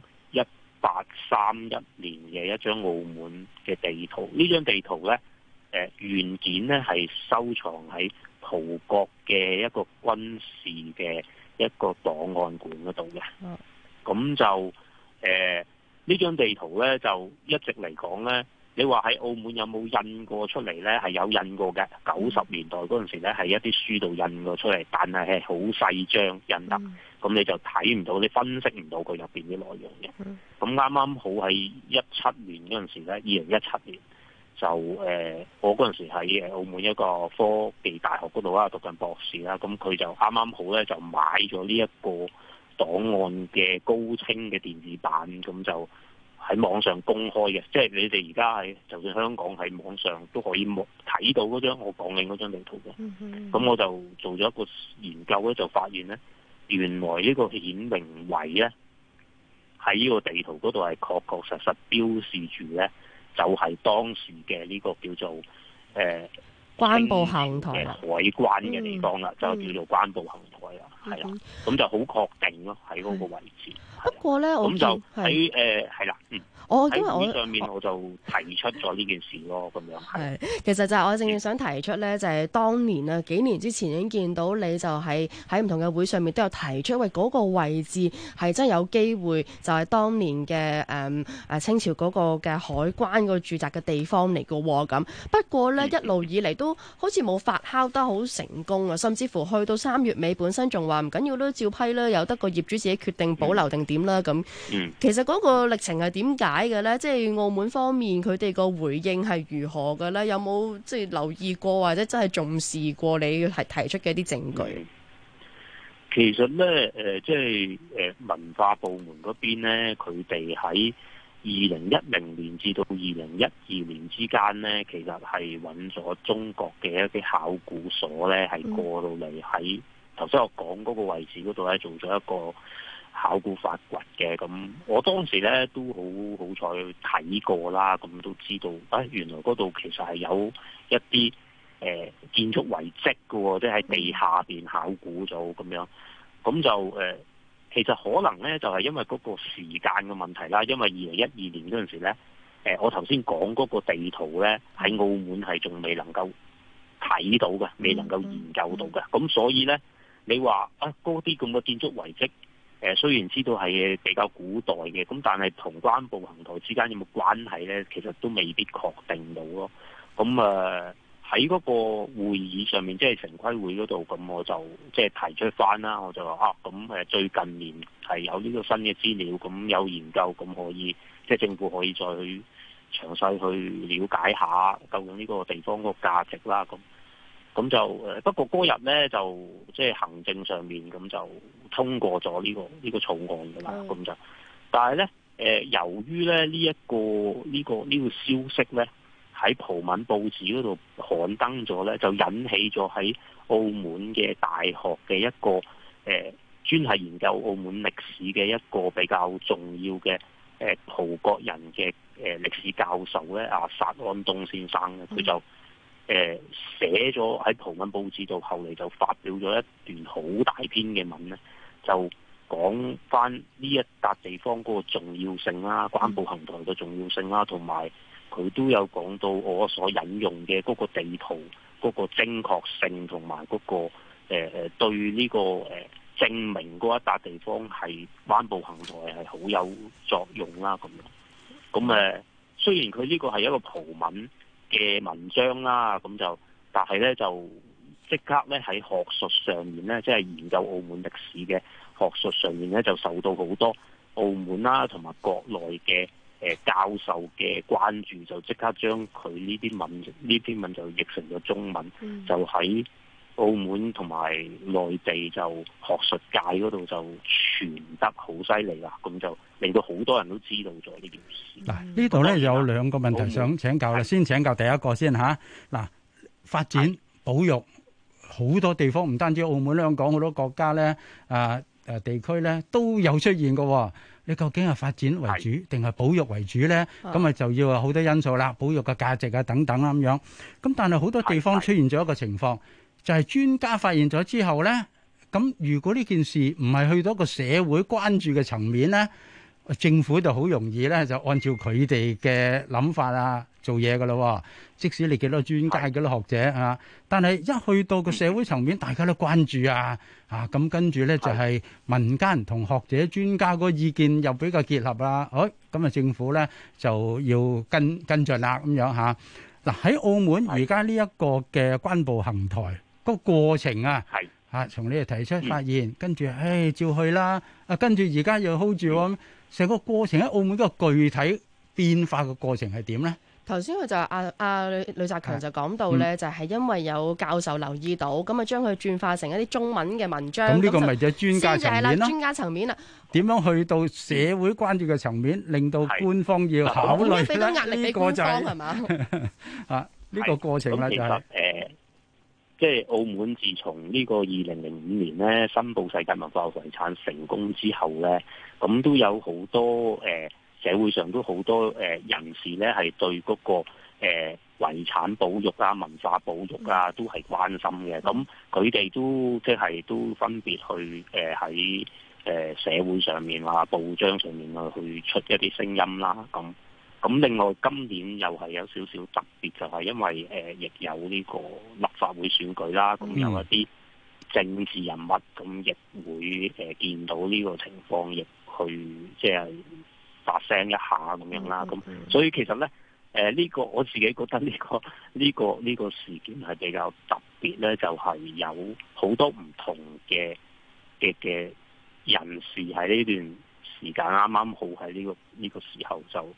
Speaker 6: 1831年嘅一張澳門嘅地圖。呢張地圖咧，原件咧係收藏喺葡國嘅一個軍事嘅一個檔案館嗰度嘅。咁就呢張地圖咧，就一直嚟講咧，你話喺澳門有冇印過出嚟咧？係有印過嘅。90年代嗰陣時咧，喺一啲書度印過出嚟，但係好細張印得，咁你就睇唔到，你分析唔到佢入邊啲內容嘅。咁啱啱好喺17年嗰陣時咧，2017年就我嗰陣時喺澳門一個科技大學嗰度讀緊博士啦，咁佢就啱啱好咧就買咗呢一個檔案嘅高清嘅電子版，咁就喺網上公開嘅，即係你哋而家喺就算香港喺網上都可以睇到嗰張我講緊嗰張地圖嘅。咁我就做咗一個研究咧，就發現咧，原來呢個顯榮圍咧喺呢個地圖嗰度係確實標示住咧，就係當時嘅呢個叫做
Speaker 9: 關部行台
Speaker 6: 嘅海關嘅地方啦，就叫做關部行台啦，係啦，咁就好確定咯喺嗰個位置。
Speaker 9: 不過咧，我
Speaker 6: 咁就喺係啦，喺上面我就提出咗呢件事咯，咁樣係。
Speaker 9: 其實就係我正正想提出咧，就係當年啊，幾年之前已經見到你就係喺唔同嘅會上面都有提出，喂嗰個位置係真係有機會就係當年嘅清朝嗰個嘅海關個駐紮嘅地方嚟嘅喎咁。不過咧一路以嚟都都好似冇發酵得好成功啊，甚至乎去到3月尾本身仲話唔緊要啦，照批啦，由得個業主自己決定保留定點啦咁。其實嗰個歷程係點解嘅呢？即係澳門方面佢哋個回應係如何嘅呢？有冇即係留意過或者真係重視過你係提出嘅一啲證據？
Speaker 6: 其實咧，即係文化部門嗰邊咧，佢哋喺2010年至到2012年之間咧，其實係揾咗中國嘅一啲考古所咧，係過到嚟喺頭先我講嗰個位置嗰度咧，做咗一個考古發掘嘅。咁我當時咧都好彩睇過啦，咁都知道原來嗰度其實係有一啲建築遺跡嘅喎，即係喺地下邊考古咗咁樣。咁就其實可能咧就係因為嗰個時間嘅問題啦，因為2012年嗰陣時咧，我頭先講嗰個地圖咧喺澳門係仲未能夠睇到嘅，未能夠研究到嘅。咁所以咧，你話嗰啲咁嘅建築遺跡，雖然知道係比較古代嘅，咁但係同關部行台之間有冇關係咧，其實都未必確定到咯。咁喺嗰個會議上面，即係城規會嗰度，咁我就即係提出翻啦。我就話咁最近年係有呢個新嘅資料，咁有研究，咁可以即係政府可以再去詳細去了解下究竟呢個地方個價值啦。咁就不過嗰日咧就即係行政上面咁就通過咗呢個草案㗎啦。咁就但係咧由於咧呢個消息咧，喺葡文報紙嗰度刊登咗咧，就引起咗喺澳門嘅大學嘅一個專係研究澳門歷史嘅一個比較重要嘅葡國人嘅歷史教授咧，阿薩安東先生咧，佢就寫咗喺葡文報紙度，後嚟就發表咗一段好大篇嘅文咧，就講翻呢一笪地方嗰個重要性啦，關部行台嘅重要性啦，同埋佢都有講到我所引用嘅嗰個地圖嗰個精確性，同埋嗰個對呢個證明嗰一笪地方係關部行台係好有作用啦咁樣。咁雖然佢呢個係一個葡文嘅文章啦，咁就但係咧就即刻咧喺學術上面咧，即係研究澳門歷史嘅學術上面咧，就受到好多澳門啦同埋國內嘅教授嘅關注，就即刻將佢呢篇文就譯成咗中文，就喺澳門同埋內地就學術界嗰度就傳得好犀利啦，咁就令到好多人都知道咗呢件事。
Speaker 12: 嗱，呢度咧有兩個問題想請教啦，先請教第一個先嚇。嗱，發展保育好多地方，唔單止澳門、香港好多國家咧，地區咧都有出現嘅。你究竟係發展為主定係保育為主咧？咁就要有好多因素啦，保育嘅價值啊等等啦咁樣。咁但係好多地方出現咗一個情況，就係專家發現咗之後咧，咁如果呢件事唔係去到一個社會關注嘅層面咧，政府就好容易咧就按照佢哋嘅諗法啊做嘢噶咯。即使你幾多專家幾多學者啊，但係一去到個社會層面，大家都關注啊咁跟住咧就係民間同學者專家個意見又比較結合啦。咁政府咧就要跟進啦咁樣嚇。嗱，喺澳門而家呢一個嘅關部行台個過程啊，從你哋提出發現，跟住照去啦，跟住而家又 hold 住咁，成個過程喺澳門嗰個具體變化嘅過程係點咧？
Speaker 9: 頭先佢就呂澤強就講到咧，就係因為有教授留意到，咁將佢轉化成一啲中文嘅文章。咁呢個咪就係專家層面咯？專家層面啦，點樣去到社會關注嘅層面，令到官方要考慮咧？俾到壓力俾官方係嘛？呢個過程咧就係
Speaker 6: 即係澳門自從呢個2005年咧申報世界文化遺產成功之後咧，咁都有好多社會上都好多人士咧係對嗰個遺產保育啊、文化保育啊都係關心嘅。咁佢哋都即係都分別去喺社會上面啊、報章上面啊去出一啲聲音啦。咁另外今年又係有少少特別，就係因為亦有呢個立法會選舉啦，咁有一啲政治人物咁亦會見到呢個情況，亦去即係發聲一下咁樣啦。咁所以其實咧呢個我自己覺得呢個事件係比較特別咧，就係有好多唔同嘅人士喺呢段時間啱啱好喺呢個時候就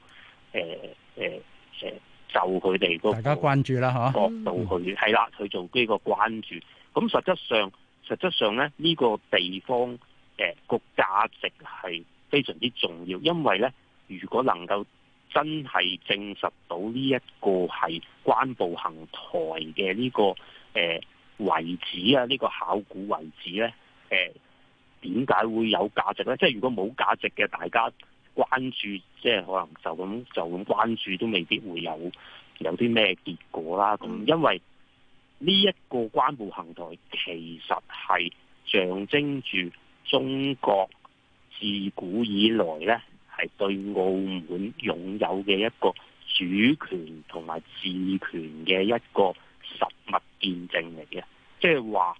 Speaker 6: 就佢哋嗰個
Speaker 12: 大家關注啦嚇
Speaker 6: 角度去係啦，去做呢個關注。咁實質上咧，呢個地方個價值係非常之重要，因為咧，如果能夠真係證實到呢一個係關部行台嘅呢個遺址啊，呢個考古遺址咧，點解會有價值咧？即係如果冇價值嘅，大家關注，即係可能就咁關注都未必會有啲咩結果啦。咁因為呢一個關部行台其實係象徵住中國自古以來咧係對澳門擁有嘅一個主權同埋治權嘅一個實物見證嚟嘅，即係話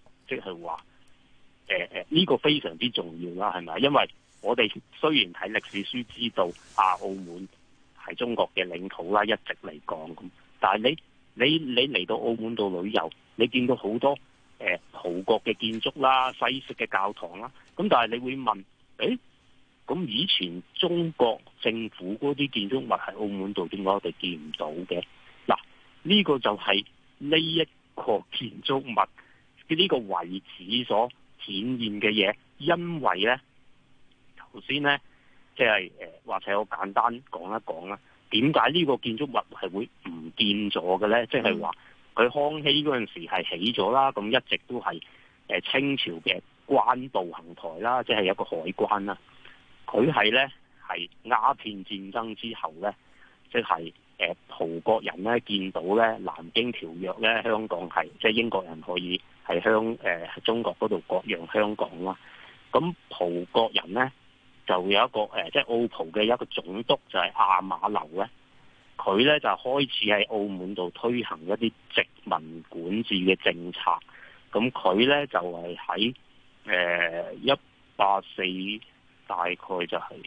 Speaker 6: 呢個非常之重要啦，係咪？因為我哋雖然睇歷史書知道澳門係中國嘅領土啦，一直嚟講咁，但係你嚟到澳門度旅遊，你見到好多葡國嘅建築啦、西式嘅教堂啦，咁但係你會問，咁以前中國政府嗰啲建築物喺澳門度，點解我哋見唔到嘅？嗱，呢個就係呢一個建築物呢個遺址所顯現嘅嘢，因為呢頭先呢，即係或者我簡單講一講啦，點解呢個建築物係會唔見咗嘅呢？即係話佢康熙嗰陣時係起咗啦，咁一直都係清朝嘅關部行台啦，即係有個海關啦。佢係咧係鴉片戰爭之後咧，即係葡國人咧見到咧南京條約咧，香港係即係英國人可以係中國嗰度割讓香港啦。咁葡國人咧就有一個即係澳葡嘅一個總督就係阿馬流咧，佢咧就開始喺澳門度推行一啲殖民管治嘅政策。咁佢咧就係喺184。大概就係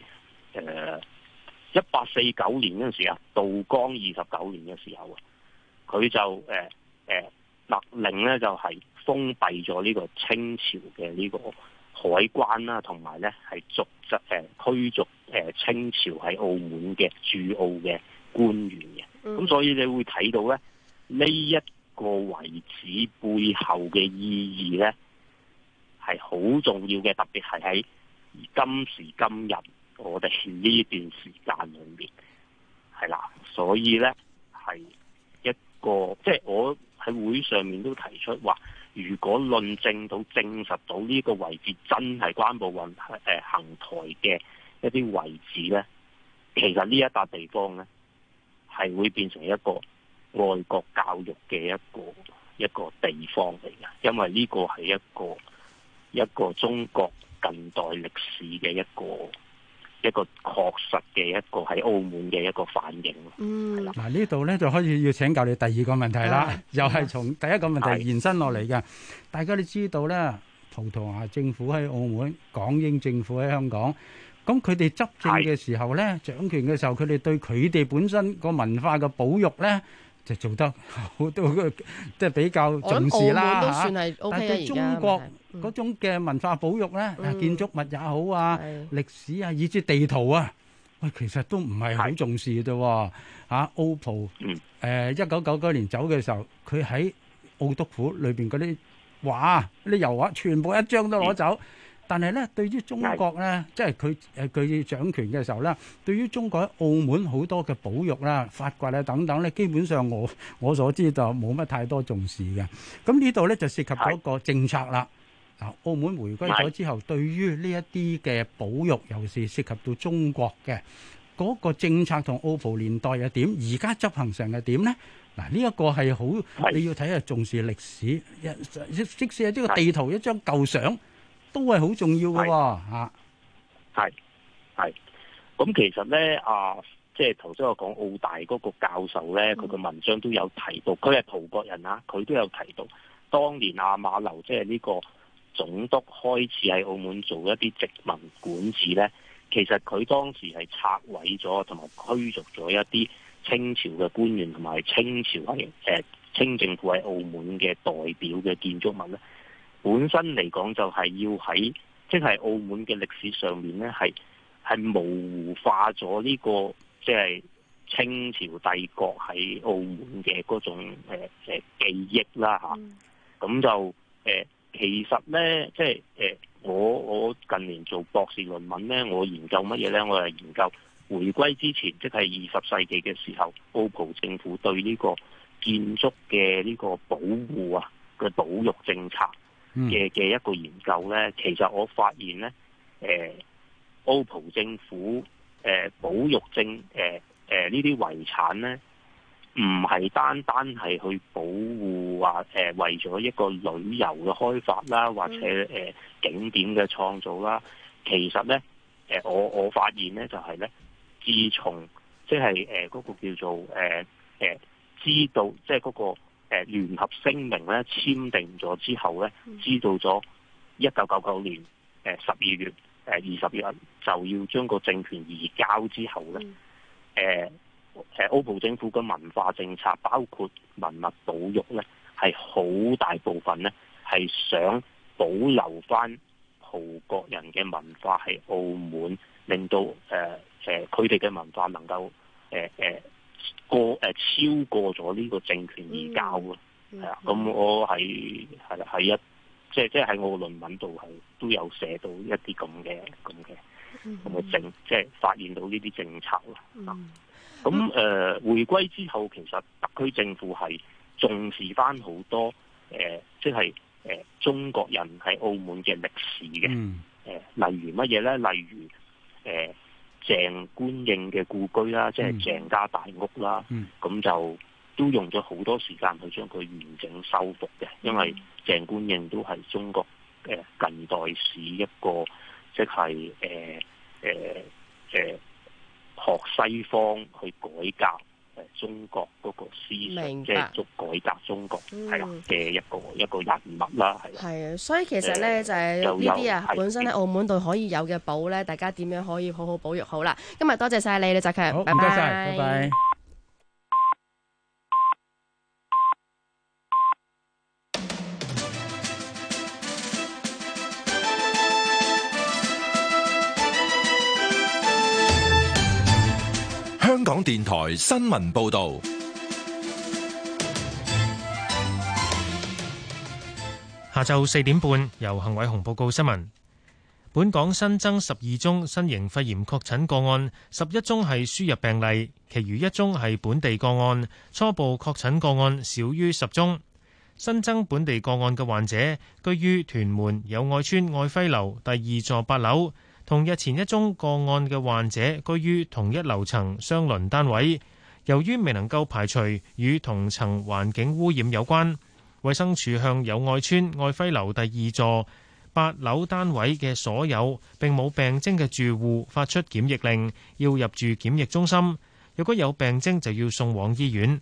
Speaker 6: 1849年嗰陣時啊，道光29年嘅時候啊，佢就勒令咧就係封閉咗呢個清朝嘅呢個海關啦，同埋咧係驅逐清朝喺澳門嘅駐澳嘅官員嘅。咁所以你會睇到咧呢一個遺址背後嘅意義咧係好重要嘅，特別係喺今時今日我哋呢段時間裏面係啦，所以咧係一個即係我喺會上面都提出話，如果論證實到呢個位置真係關部行台嘅一啲位置咧，其實呢一笪地方咧係會變成一個愛國教育嘅一個地方嚟嘅，因為呢個係一個中國近代歷史嘅一個確實嘅一個喺澳門嘅一個反應。
Speaker 12: 嗱呢度咧就開始要請教你第二個問題啦，又係從第一個問題延伸落嚟嘅。大家都知道咧，葡萄牙政府喺澳門，港英政府喺香港，咁佢哋執政嘅時候咧，掌權嘅時候，佢哋對佢哋本身個文化嘅保育咧，就做得好多即係比較重視啦嚇。但係對中國嗰種嘅文化保育咧，建築物也好啊，歷史啊，以至地圖啊，喂，其實都唔係好重視嘅啫喎。澳葡1999年走嘅時候，佢喺澳督府裏邊嗰啲畫、啲油畫，全部一張都攞走。但係咧，對於中國咧，即係佢掌權嘅時候咧，對於中國喺澳門好多嘅保育啦、發掘啊等等咧，基本上我所知就冇乜太多重視嘅。咁呢度咧就涉及咗一個政策啦。澳門回歸咗之後，對於呢一啲嘅保育，尤其是涉及到中國嘅嗰個政策同澳葡年代係點，而家執行成係點咧？嗱，呢一個係好你要睇下重視歷史，即使係呢個地圖一張舊相，都係好重要嘅喎。
Speaker 6: 係。咁其實咧，即係頭先我講澳大嗰個教授咧，佢個文章都有提到，佢係葡國人啊，佢都有提到，當年阿馬流即係呢個總督開始喺澳門做一啲殖民管治咧，其實佢當時係拆毀咗同埋驅逐咗一啲清朝嘅官員同埋清朝係清政府喺澳門嘅代表嘅建築物咧，本身嚟講就係要喺即係澳門嘅歷史上面咧係模糊化咗呢個即係清朝帝國喺澳門嘅嗰種記憶啦嚇。咁就其實咧即係我近年做博士論文咧，我研究乜嘢咧？我係研究回歸之前，即係20世紀嘅時候，澳葡政府對呢個建築嘅呢個保護啊嘅保育政策嘅一個研究咧。其實我發現咧，澳葡政府保育呢啲遺產咧，唔係單單係去保護話為咗一個旅遊嘅開發啦，或者景點嘅創造啦。其實咧我發現咧就係咧，自從即係嗰個叫做知道即係嗰個聯合聲明咧簽訂咗之後咧，知道咗1999年12月20日就要將個政權移交之後咧，澳葡政府嘅文化政策包括文物保育咧，係好大部分咧係想保留翻葡國人嘅文化喺澳門，令到佢哋嘅文化能夠超過咗呢個政權移交咯。係啊，咁我係一即係喺我論文度係都有寫到一啲咁嘅政，即係發現到呢啲政策啦。咁回歸之後，其實特區政府係重視翻好多即係中國人喺澳門嘅歷史嘅。例如乜嘢咧？例如鄭觀應嘅故居啦，即係鄭家大屋啦。咁就都用咗好多時間去將佢完整修復嘅，因為鄭觀應都係中國近代史一個即係學西方去改革中國嗰個思想，即係改革中國係啦嘅一個人物啦，係啦。
Speaker 9: 係啊，所以其實咧就係呢啲啊，本身喺澳門度可以有嘅寶咧，大家點樣可以好好保育好啦。今日多謝晒你，李澤強，拜拜。
Speaker 12: 唔該晒，拜拜。
Speaker 4: 香港電台新聞報道。
Speaker 1: 下晝4點半，由幸偉雄報告新聞。本港新增12宗新型肺炎確診個案，11宗係輸入病例，其餘1宗係本地個案。初步確診個案少於10宗。新增本地個案嘅患者居於屯門友愛邨愛輝樓第2座8樓。同日前一宗個案嘅患者居於同一樓層相鄰單位，由於未能夠排除與同層環境污染有關，衛生署向友愛邨愛輝樓第2座8樓單位嘅所有並冇病徵嘅住戶發出檢疫令，要入住檢疫中心，如果有病徵就要送往醫院。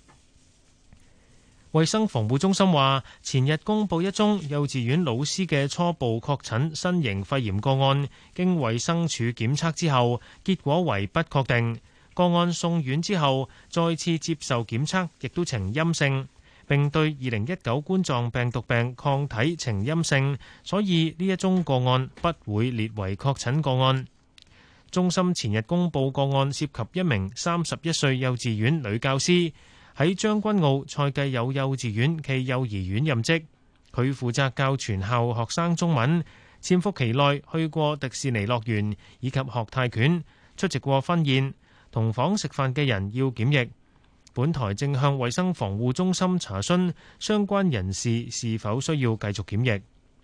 Speaker 1: 衛生防護中心話，前日公布一宗幼稚園老師嘅初步確診新型肺炎個案，經衛生署檢測之後，結果為不確定。個案送院之後，再次接受檢測，亦都呈陰性，並對2019冠狀病毒病抗體呈陰性，所以呢一宗個案不會列為確診個案。中心前日公布個案涉及一名31歲幼稚園女教師，喺將軍澳賽繼有幼稚園暨幼兒園任職，佢負責教全校學生中文。潛伏期內去過迪士尼樂園以及學泰拳，出席過婚宴，同房食飯嘅人要檢疫。本台正向衛生防護中心查詢相關人士是否需要繼續檢疫。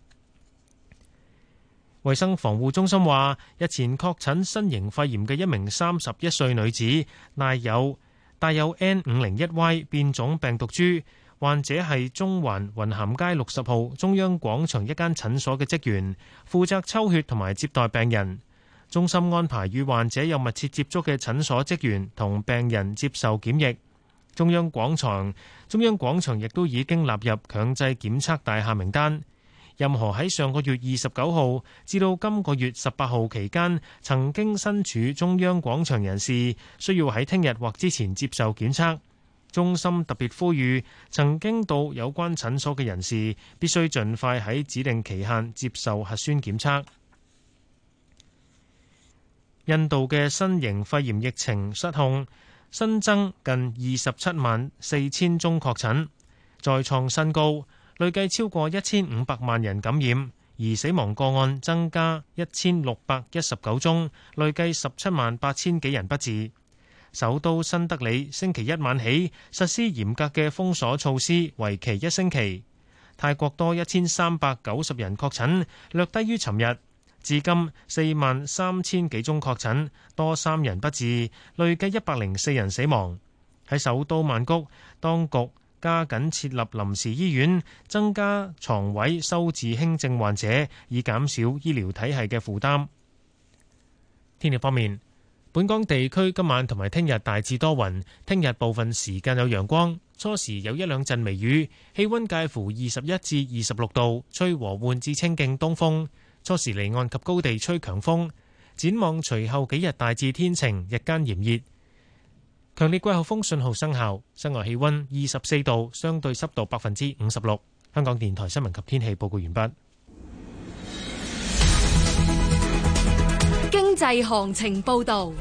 Speaker 1: 衛生防護中心話，日前確診新型肺炎嘅一名31歲女子，帶有 N501Y 變種病毒株，患者係中環雲咸街60號中央廣場一間診所嘅職員，負責抽血同埋接待病人。中心安排與患者有密切接觸嘅診所職員同病人接受檢疫。中央廣場亦都已經納入強制檢測大廈名單。 任何喺上個月29號至到今個月18號期間曾經身處中央廣場人士，需要喺聽日或之前接受檢測。中心特別呼籲曾經到有關診所嘅人士必須盡快喺指定期限接受核酸檢測。印度嘅新型肺炎疫情失控，新增近27萬4千宗確診，再創新高，累計超過1500萬人感染，而死亡個案增加1619宗，累計17萬8千幾人不治。首都新德里星期一晚起實施嚴格嘅封鎖措施，為期1星期。泰國多1390人確診，略低於尋日。至今4萬3千幾宗確診，多3人不治，累計104人死亡。喺首都曼谷，當局加緊設立臨時醫院，增加床位收治輕症患者，以減少醫療體系嘅負擔。天氣方面，本港地區今晚同埋聽日大致多雲，聽日部分時間有陽光，初時有一兩陣微雨，氣溫介乎21至26度，吹和緩至清勁東風，初時離岸及高地吹強風。展望隨後幾日大致天晴，日間炎熱，強烈季候風信號生效，室外氣溫24度，相對濕度56%。香港電台新聞及天氣報告完畢。
Speaker 2: 經濟行情報導。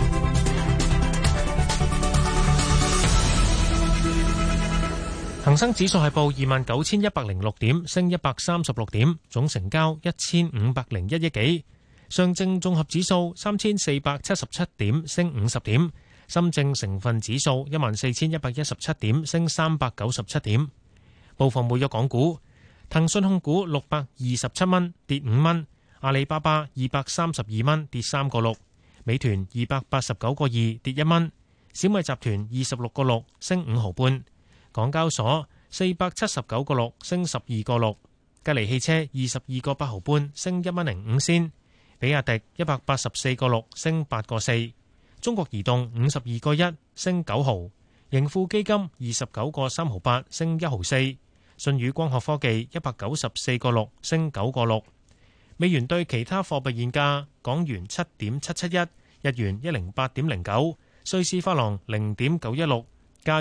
Speaker 1: 恒生指數係報29,106點，升136點，總成交1501億幾。上證綜合指數3,477點，升50點。深證成分指數14,117點，升397點。部分活躍港股，騰訊控股627蚊，跌5蚊。阿里巴巴232蚊，跌3個6，美團289個2，跌1蚊，小米集團26個6，升5毫半，港交所479個6，升12個6，吉利汽車22個8毫半，升1蚊05仙，比亞迪184個6，升8個4，中國移動52個1，升9毫，盈富基金29個3毫8，升1毫4，舜宇光學科技194個6，升9個6。美元對其他貨幣現價：港元7.771，日元108.09，瑞士法郎0.916，